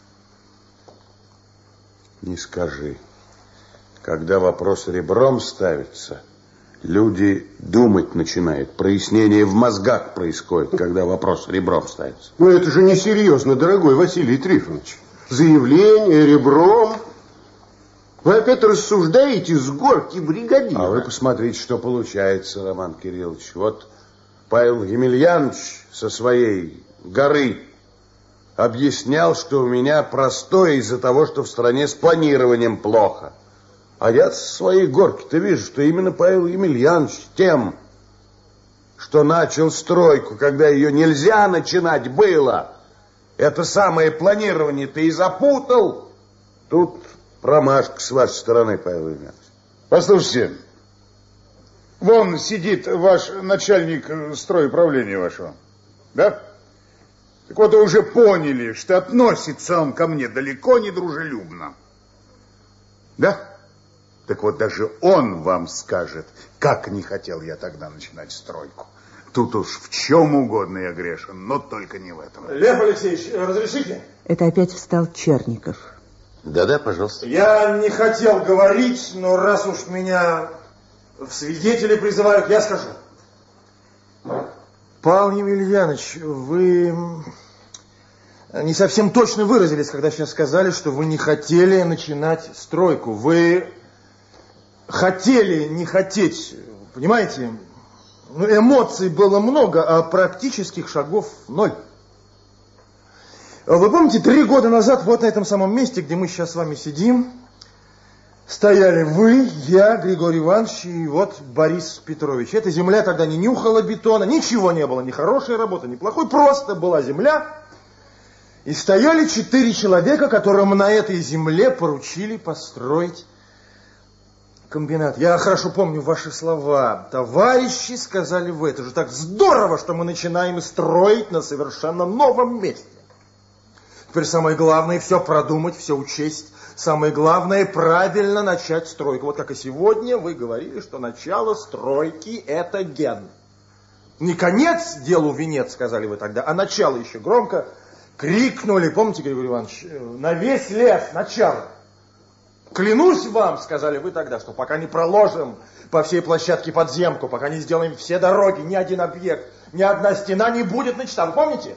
Не скажи. Когда вопрос ребром ставится, люди думать начинают. Прояснение в мозгах происходит, когда вопрос ребром ставится. Ну это же несерьезно, дорогой Василий Трифонович. Заявление ребром. Вы опять рассуждаете с горки бригадира. А вы посмотрите, что получается, Роман Кириллович. Вот Павел Емельянович со своей горы объяснял, что у меня простое из-за того, что в стране с планированием плохо. А я со своей горки-то вижу, что именно Павел Емельянович тем, что начал стройку, когда ее нельзя начинать было, это самое планирование-то и запутал. Тут промашка с вашей стороны, Павел Емельянович. Послушайте, вон сидит ваш начальник стройуправления вашего, да? Так вот, вы уже поняли, что относится он ко мне далеко не дружелюбно. Да? Так вот, даже он вам скажет, как не хотел я тогда начинать стройку. Тут уж в чем угодно я грешен, но только не в этом. Лев Алексеевич, разрешите? Это опять встал Черников. Да-да, пожалуйста. Я не хотел говорить, но раз уж меня в свидетели призывают, я скажу. Павел Емельянович, вы не совсем точно выразились, когда сейчас сказали, что вы не хотели начинать стройку. Вы хотели не хотеть, понимаете? Ну, эмоций было много, а практических шагов ноль. Вы помните, 3 года назад вот на этом самом месте, где мы сейчас с вами сидим, стояли вы, я, Григорий Иванович и вот Борис Петрович. Эта земля тогда не нюхала бетона, ничего не было, ни хорошей работы, ни плохой, просто была земля. И стояли 4 человека, которым на этой земле поручили построить комбинат. Я хорошо помню ваши слова. Товарищи, сказали вы, это же так здорово, что мы начинаем строить на совершенно новом месте. Теперь самое главное все продумать, все учесть. Самое главное правильно начать стройку. Вот как и сегодня вы говорили, что начало стройки это ген. Не конец делу венец, сказали вы тогда, а начало еще громко крикнули. Помните, Григорий Иванович, на весь лес начало. Клянусь вам, сказали вы тогда, что пока не проложим по всей площадке подземку, пока не сделаем все дороги, ни один объект, ни одна стена не будет начата. Вы помните?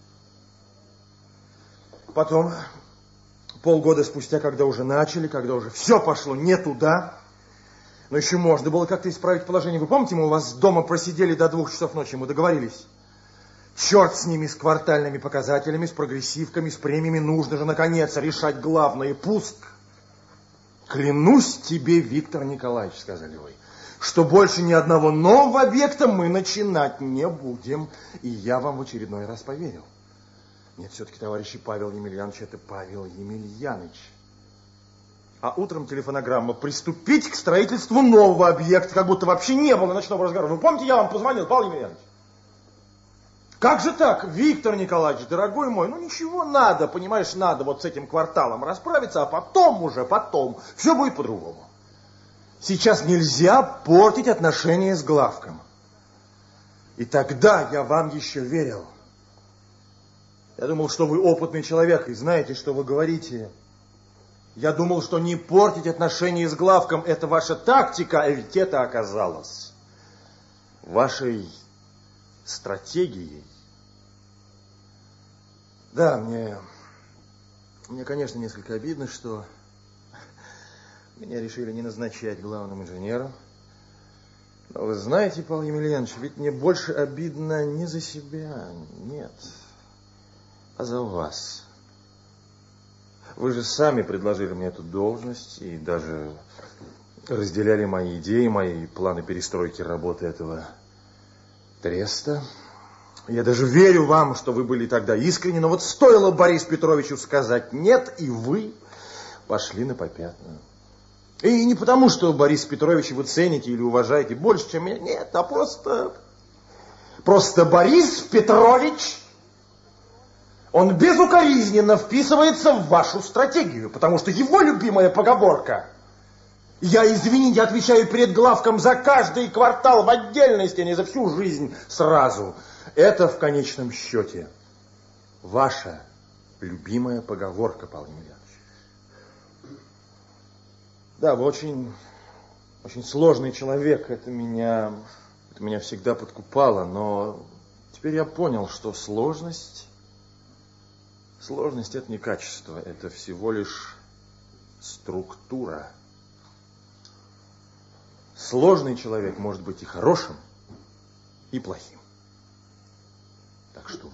Потом, полгода спустя, когда уже начали, когда уже все пошло не туда, но еще можно было как-то исправить положение. Вы помните, мы у вас дома просидели до 2 часов ночи, мы договорились. Черт с ними, с квартальными показателями, с прогрессивками, с премиями. Нужно же, наконец, решать главное – пуск. Клянусь тебе, Виктор Николаевич, сказали вы, что больше ни одного нового объекта мы начинать не будем. И я вам в очередной раз поверил. Нет, все-таки, товарищи, Павел Емельянович, это Павел Емельянович. А утром телефонограмма: приступить к строительству нового объекта, как будто вообще не было ночного разговора. Вы помните, я вам позвонил, Павел Емельянович? Как же так, Виктор Николаевич, дорогой мой, ну ничего, надо, понимаешь, надо вот с этим кварталом расправиться, а потом все будет по-другому. Сейчас нельзя портить отношения с главком. И тогда я вам еще верил. Я думал, что вы опытный человек и знаете, что вы говорите. Я думал, что не портить отношения с главком – это ваша тактика, а ведь это оказалось вашей стратегией. Да, мне, конечно, несколько обидно, что Меня решили не назначать главным инженером. Но вы знаете, Павел Емельянович, ведь мне больше обидно не за себя, нет, а за вас. Вы же сами предложили мне эту должность и даже разделяли мои идеи, мои планы перестройки работы этого треста. Я даже верю вам, что вы были тогда искренни, но вот стоило Борису Петровичу сказать «нет», и вы пошли на попятную. И не потому, что Бориса Петровича вы цените или уважаете больше, чем меня. Нет, а просто Борис Петрович, он безукоризненно вписывается в вашу стратегию, потому что его любимая поговорка «я, извините, отвечаю перед главком за каждый квартал в отдельности, а не за всю жизнь сразу». Это в конечном счете ваша любимая поговорка, Павел Емельянович. Да, вы очень сложный человек, это меня всегда подкупало, но теперь я понял, что сложность это не качество, это всего лишь структура. Сложный человек может быть и хорошим, и плохим. Так что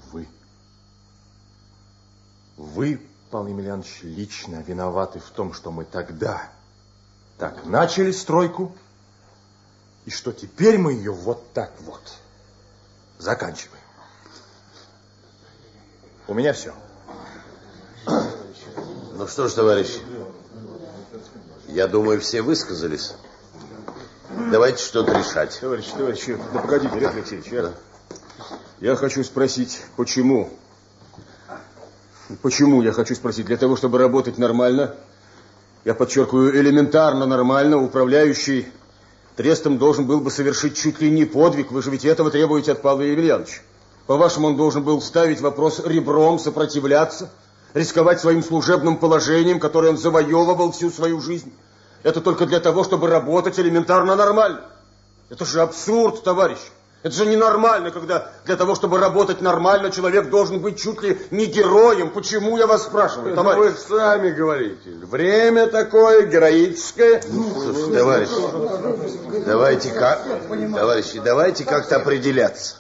вы, Павел Емельянович, лично виноваты в том, что мы тогда так начали стройку, и что теперь мы ее вот так вот заканчиваем. У меня все. Ну что ж, товарищи, я думаю, все высказались. Давайте что-то решать. Товарищи, да погодите, Лев Алексеевич, я хочу спросить, почему? Почему, я хочу спросить, для того, чтобы работать нормально, я подчеркиваю, элементарно нормально, управляющий трестом должен был бы совершить чуть ли не подвиг. Вы же ведь этого требуете от Павла Емельяновича. По-вашему, он должен был ставить вопрос ребром, сопротивляться, рисковать своим служебным положением, которое он завоевывал всю свою жизнь. Это только для того, чтобы работать элементарно нормально. Это же абсурд, товарищ. Это же ненормально, когда для того, чтобы работать нормально, человек должен быть чуть ли не героем. Почему, я вас спрашиваю, товарищ? Вы сами говорите. Время такое героическое. Слушайте, товарищи, давайте как-то определяться.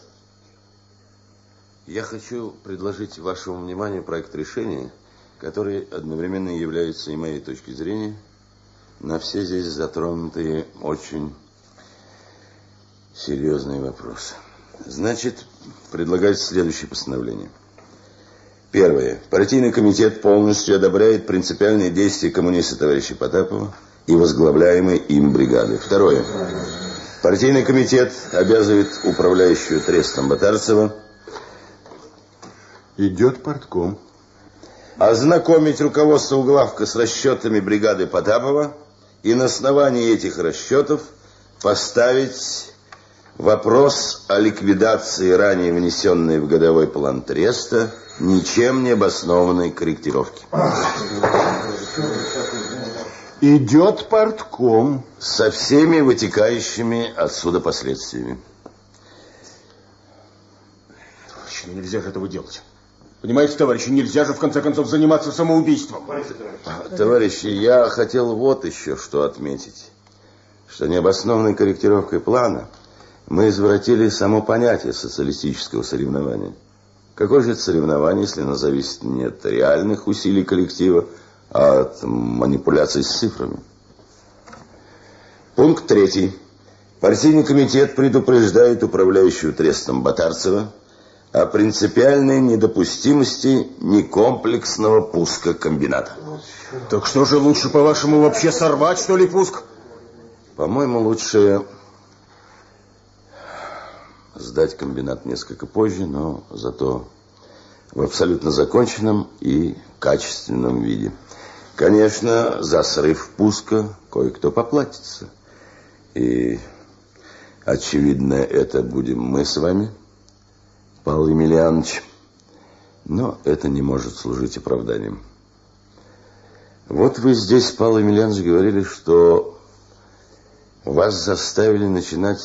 Я хочу предложить вашему вниманию проект решения, который одновременно является и моей точки зрения на все здесь затронутые очень серьезные вопросы. Значит, предлагается следующее постановление. Первое. Партийный комитет полностью одобряет принципиальные действия коммуниста товарища Потапова и возглавляемой им бригады. Второе. Партийный комитет обязывает управляющую трестом Ботарцева. Идет партком. Ознакомить руководство углавка с расчетами бригады Потапова и на основании этих расчетов поставить вопрос о ликвидации ранее внесенной в годовой план треста ничем не обоснованной корректировки. Идет партком. Со всеми вытекающими отсюда последствиями. Нельзя же этого делать. Понимаете, товарищи, нельзя же в конце концов заниматься самоубийством. Товарищи, я хотел вот еще что отметить. Что необоснованной корректировкой плана мы извратили само понятие социалистического соревнования. Какое же это соревнование, если оно зависит не от реальных усилий коллектива, а от манипуляций с цифрами? Пункт 3. Партийный комитет предупреждает управляющую трестом Ботарцева о принципиальной недопустимости некомплексного пуска комбината. Так что же лучше, по-вашему, вообще сорвать, что ли, пуск? По-моему, лучше сдать комбинат несколько позже, но зато в абсолютно законченном и качественном виде. Конечно, за срыв пуска кое-кто поплатится. И, очевидно, это будем мы с вами, Павел Емельянович. Но это не может служить оправданием. Вот вы здесь, Павел Емельянович, говорили, что вас заставили начинать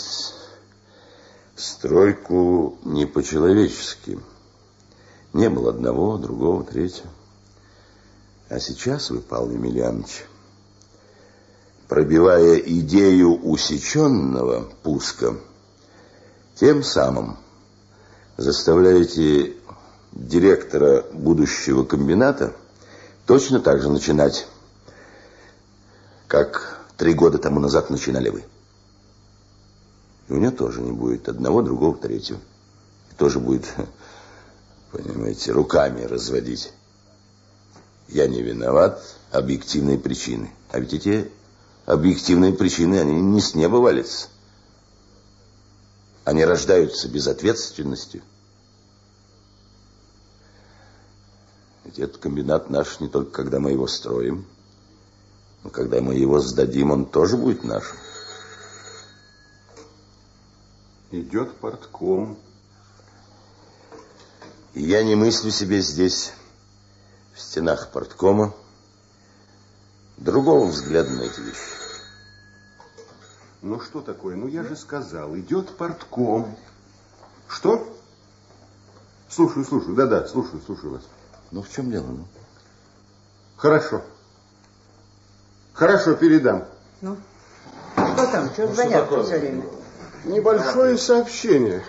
стройку не по-человечески. Не было одного, другого, третьего. А сейчас вы, Павел Емельянович, пробивая идею усеченного пуска, тем самым заставляете директора будущего комбината точно так же начинать, как 3 года тому назад начинали вы. И у него тоже не будет одного, другого, третьего. И тоже будет, понимаете, руками разводить. Я не виноват, объективные причины. А ведь эти объективные причины, они не с неба валятся. Они рождаются безответственностью. Ведь этот комбинат наш не только когда мы его строим, но когда мы его сдадим, он тоже будет нашим. Идет портком. И я не мыслю себе здесь, в стенах порткома, другого взгляда на эти вещи. Ну что такое? Ну я же сказал, идет портком. Что? Слушаю, да-да, слушаю вас. Ну в чем дело? Ну? Хорошо, передам. Ну, что там? Что звонят все время? Небольшое сообщение.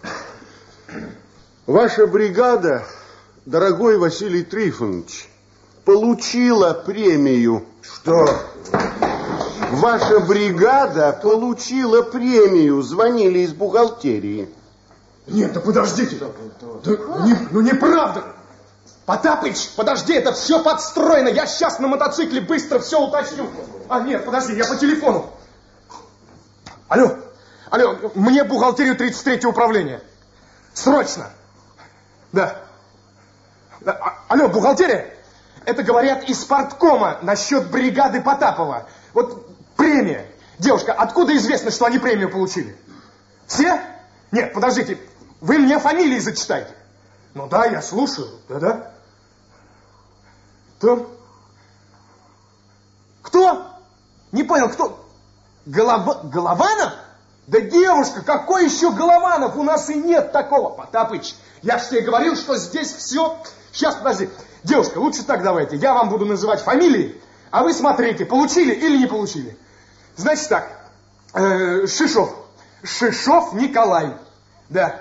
Ваша бригада, дорогой Василий Трифонович, получила премию. Что? Ваша бригада получила премию. Звонили из бухгалтерии. Нет, да подождите. Неправда. Потапыч, подожди, это все подстроено. Я сейчас на мотоцикле быстро все уточню. А нет, подожди, я по телефону. Алло, мне бухгалтерию 33-го управления. Срочно. Да. Алло, бухгалтерия? Это говорят из парткома насчет бригады Потапова. Вот премия. Девушка, откуда известно, что они премию получили? Все? Нет, подождите, вы мне фамилии зачитайте. Ну да, я слушаю. Да-да. Кто? Не понял, кто? Голованов? Да, девушка, какой еще Голованов? У нас и нет такого. Потапыч, я же тебе говорил, что здесь все... Сейчас, подожди. Девушка, лучше так давайте. Я вам буду называть фамилии, а вы смотрите, получили или не получили. Значит так. Шишов. Шишов Николай. Да.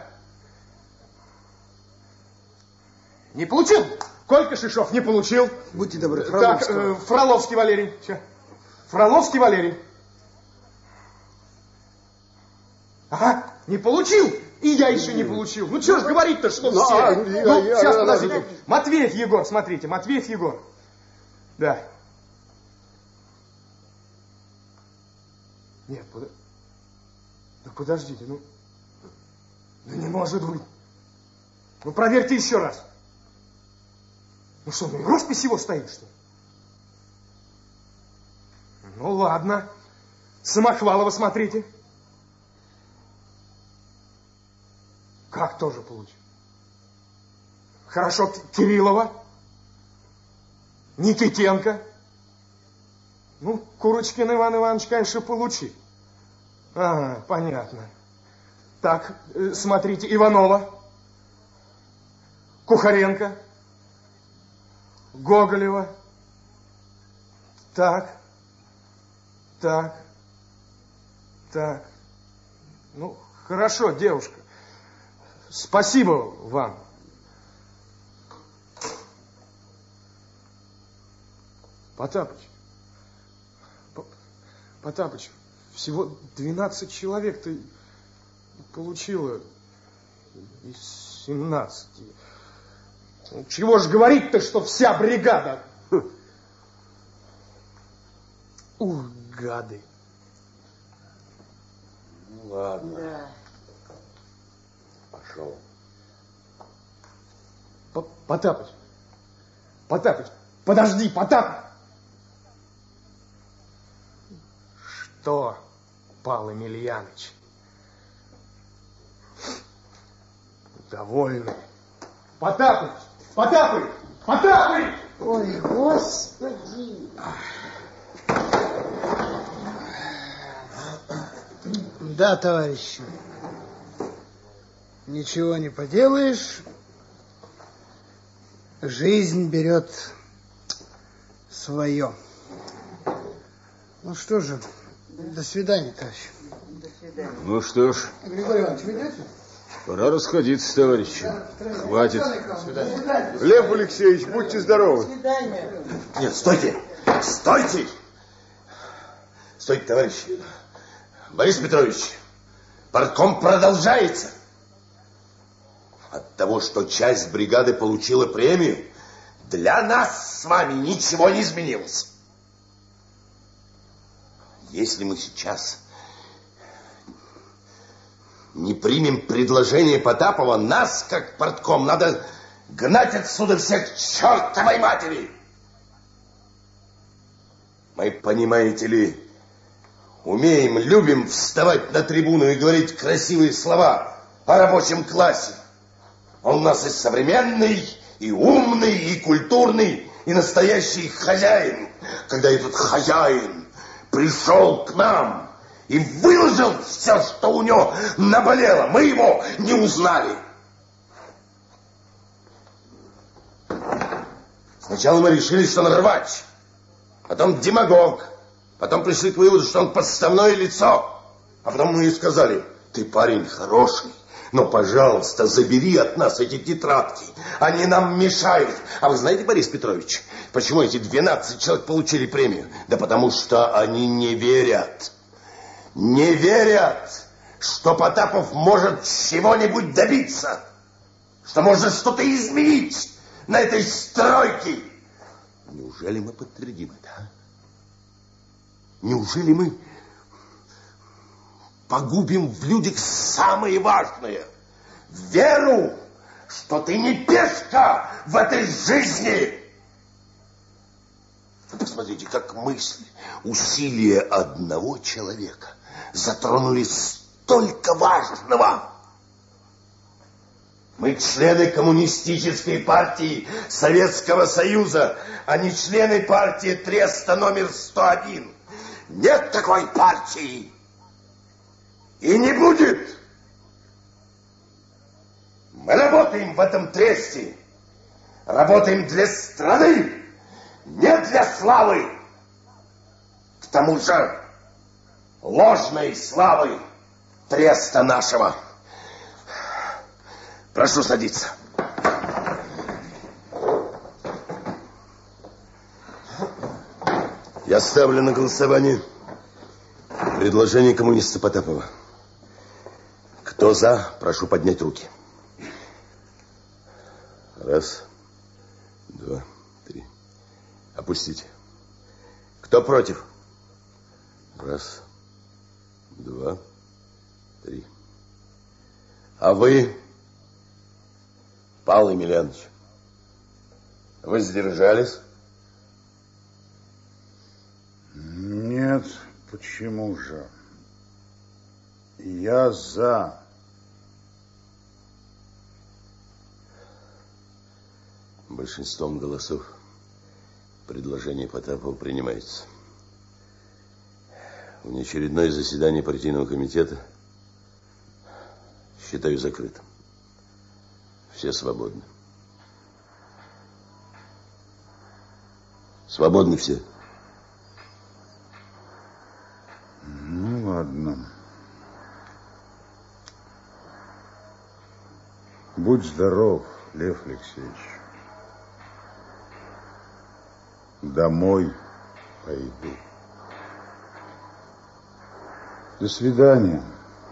Не получил? Колька Шишов не получил. Будьте добры, Фроловский. Так, Фроловский Валерий. Че? Фроловский Валерий. Ага, не получил. И я еще не получил. Ну, что ж говорить-то, что все? Сейчас, подождите. Матвеев Егор, смотрите, Матвеев Егор. Да. Нет, да подождите, ну не может быть. Ну, проверьте еще раз. Ну что, ну и роспись его стоит, что ли? Ну, ладно. Самохвалова смотрите. Как тоже получил? Хорошо, Кириллова. Никитенко. Ну, Курочкин Иван Иванович, конечно, получил. Ага, понятно. Так, смотрите, Иванова. Кухаренко. Гоголева. Так. Ну, хорошо, девушка. Спасибо вам. Потапыч, всего 12 человек-то получила из 17. Чего ж говорить-то, что вся бригада? Ух, гады. Ну, ладно. Да. Пошел. Потапыч, подожди, Потап! Что, Пал Емельяныч? Довольны. Потапыч! Ой, Господи! Да, товарищи. Ничего не поделаешь. Жизнь берет свое. Ну что же, до свидания, товарищ. До свидания. Ну что ж. Григорий Иванович, вы идете? Пора расходиться, товарищи. Хватит. Лев Алексеевич, будьте здоровы. До свидания. Нет, стойте. Стойте. Стойте, товарищи. Борис Петрович, партком продолжается. От того, что часть бригады получила премию, для нас с вами ничего не изменилось. Если мы сейчас не примем предложение Потапова, нас, как партком, надо гнать отсюда всех к чертовой матери. Мы, понимаете ли, умеем, любим вставать на трибуну и говорить красивые слова о рабочем классе. Он у нас и современный, и умный, и культурный, и настоящий хозяин. Когда этот хозяин пришел к нам и выложил все, что у него наболело, мы его не узнали. Сначала мы решили, что он рвач, потом демагог, потом пришли к выводу, что он подставное лицо, а потом мы и сказали: ты парень хороший, но, пожалуйста, забери от нас эти тетрадки, они нам мешают. А вы знаете, Борис Петрович, почему эти 12 человек получили премию? Да потому что они не верят. Не верят, что Потапов может чего-нибудь добиться, что можно что-то изменить на этой стройке. Неужели мы подтвердим это, а? Неужели мы погубим в людях самое важное — веру, что ты не пешка в этой жизни? Посмотрите, как мысль, усилия одного человека затронули столько важного. Мы члены коммунистической партии Советского Союза, а не члены партии Треста номер 101. Нет такой партии. И не будет. Мы работаем в этом тресте. Работаем для страны, не для славы. К тому же ложной славы треста нашего. Прошу садиться. Я ставлю на голосование предложение коммуниста Потапова. Кто за, прошу поднять руки. Раз, два, три. Опустите. Кто против? Раз, два, три. А вы, Павел Емельянович, вы сдержались? Нет, почему же? Я за. Большинством голосов предложение Потапова принимается. Внеочередное заседание партийного комитета считаю закрытым. Все свободны. Свободны все. Ну, ладно. Будь здоров, Лев Алексеевич. Домой пойду. До свидания.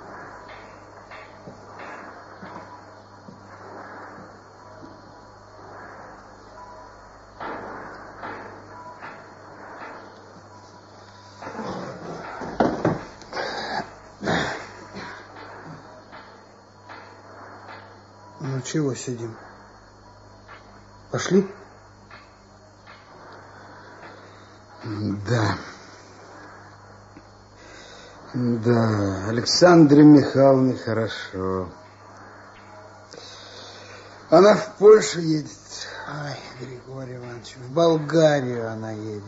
Ну, чего сидим? Пошли? Да. Да, Александре Михайловне хорошо. Она в Польшу едет. Ай, Григорий Иванович, в Болгарию она едет.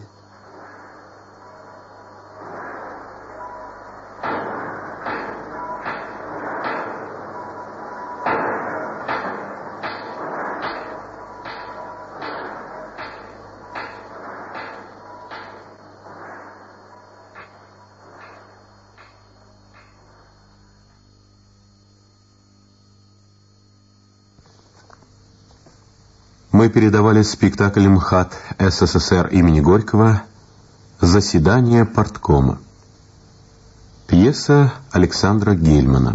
мы передавали спектакль МХАТ СССР имени Горького «Заседание парткома». Пьеса Александра Гельмана.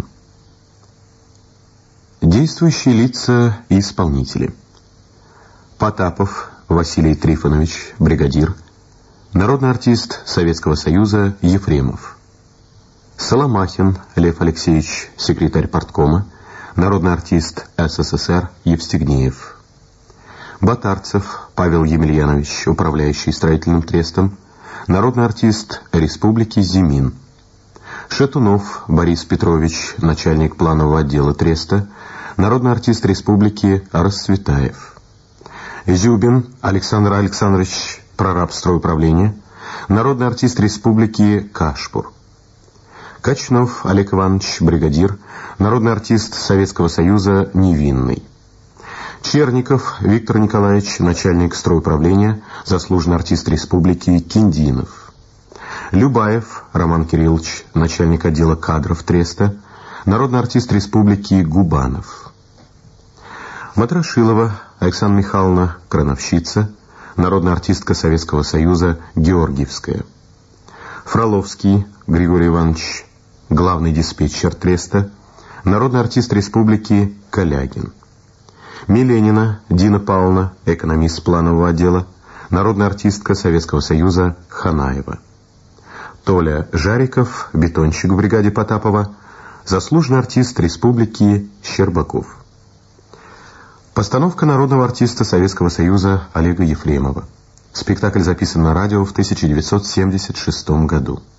Действующие лица и исполнители. Потапов Василий Трифонович, бригадир. Народный артист Советского Союза Ефремов. Соломахин Лев Алексеевич, секретарь парткома. Народный артист СССР Евстигнеев. Батарцев Павел Емельянович, управляющий строительным трестом. Народный артист Республики Зимин. Шатунов Борис Петрович, начальник планового отдела треста. Народный артист Республики Расцветаев. Зюбин Александр Александрович, прораб стройуправления. Народный артист Республики Кашпур. Качнов Олег Иванович, бригадир. Народный артист Советского Союза Невинный. Черников Виктор Николаевич, начальник стройуправления, заслуженный артист Республики Киндинов. Любаев Роман Кириллович, начальник отдела кадров треста. Народный артист Республики Губанов. Матрошилова Александра Михайловна, крановщица. Народная артистка Советского Союза Георгиевская. Фроловский Григорий Иванович, главный диспетчер треста. Народный артист Республики Калягин. Миленина Дина Павловна, экономист планового отдела. Народная артистка Советского Союза Ханаева. Толя Жариков, бетонщик в бригаде Потапова. Заслуженный артист Республики Щербаков. Постановка народного артиста Советского Союза Олега Ефремова. Спектакль записан на радио в 1976 году.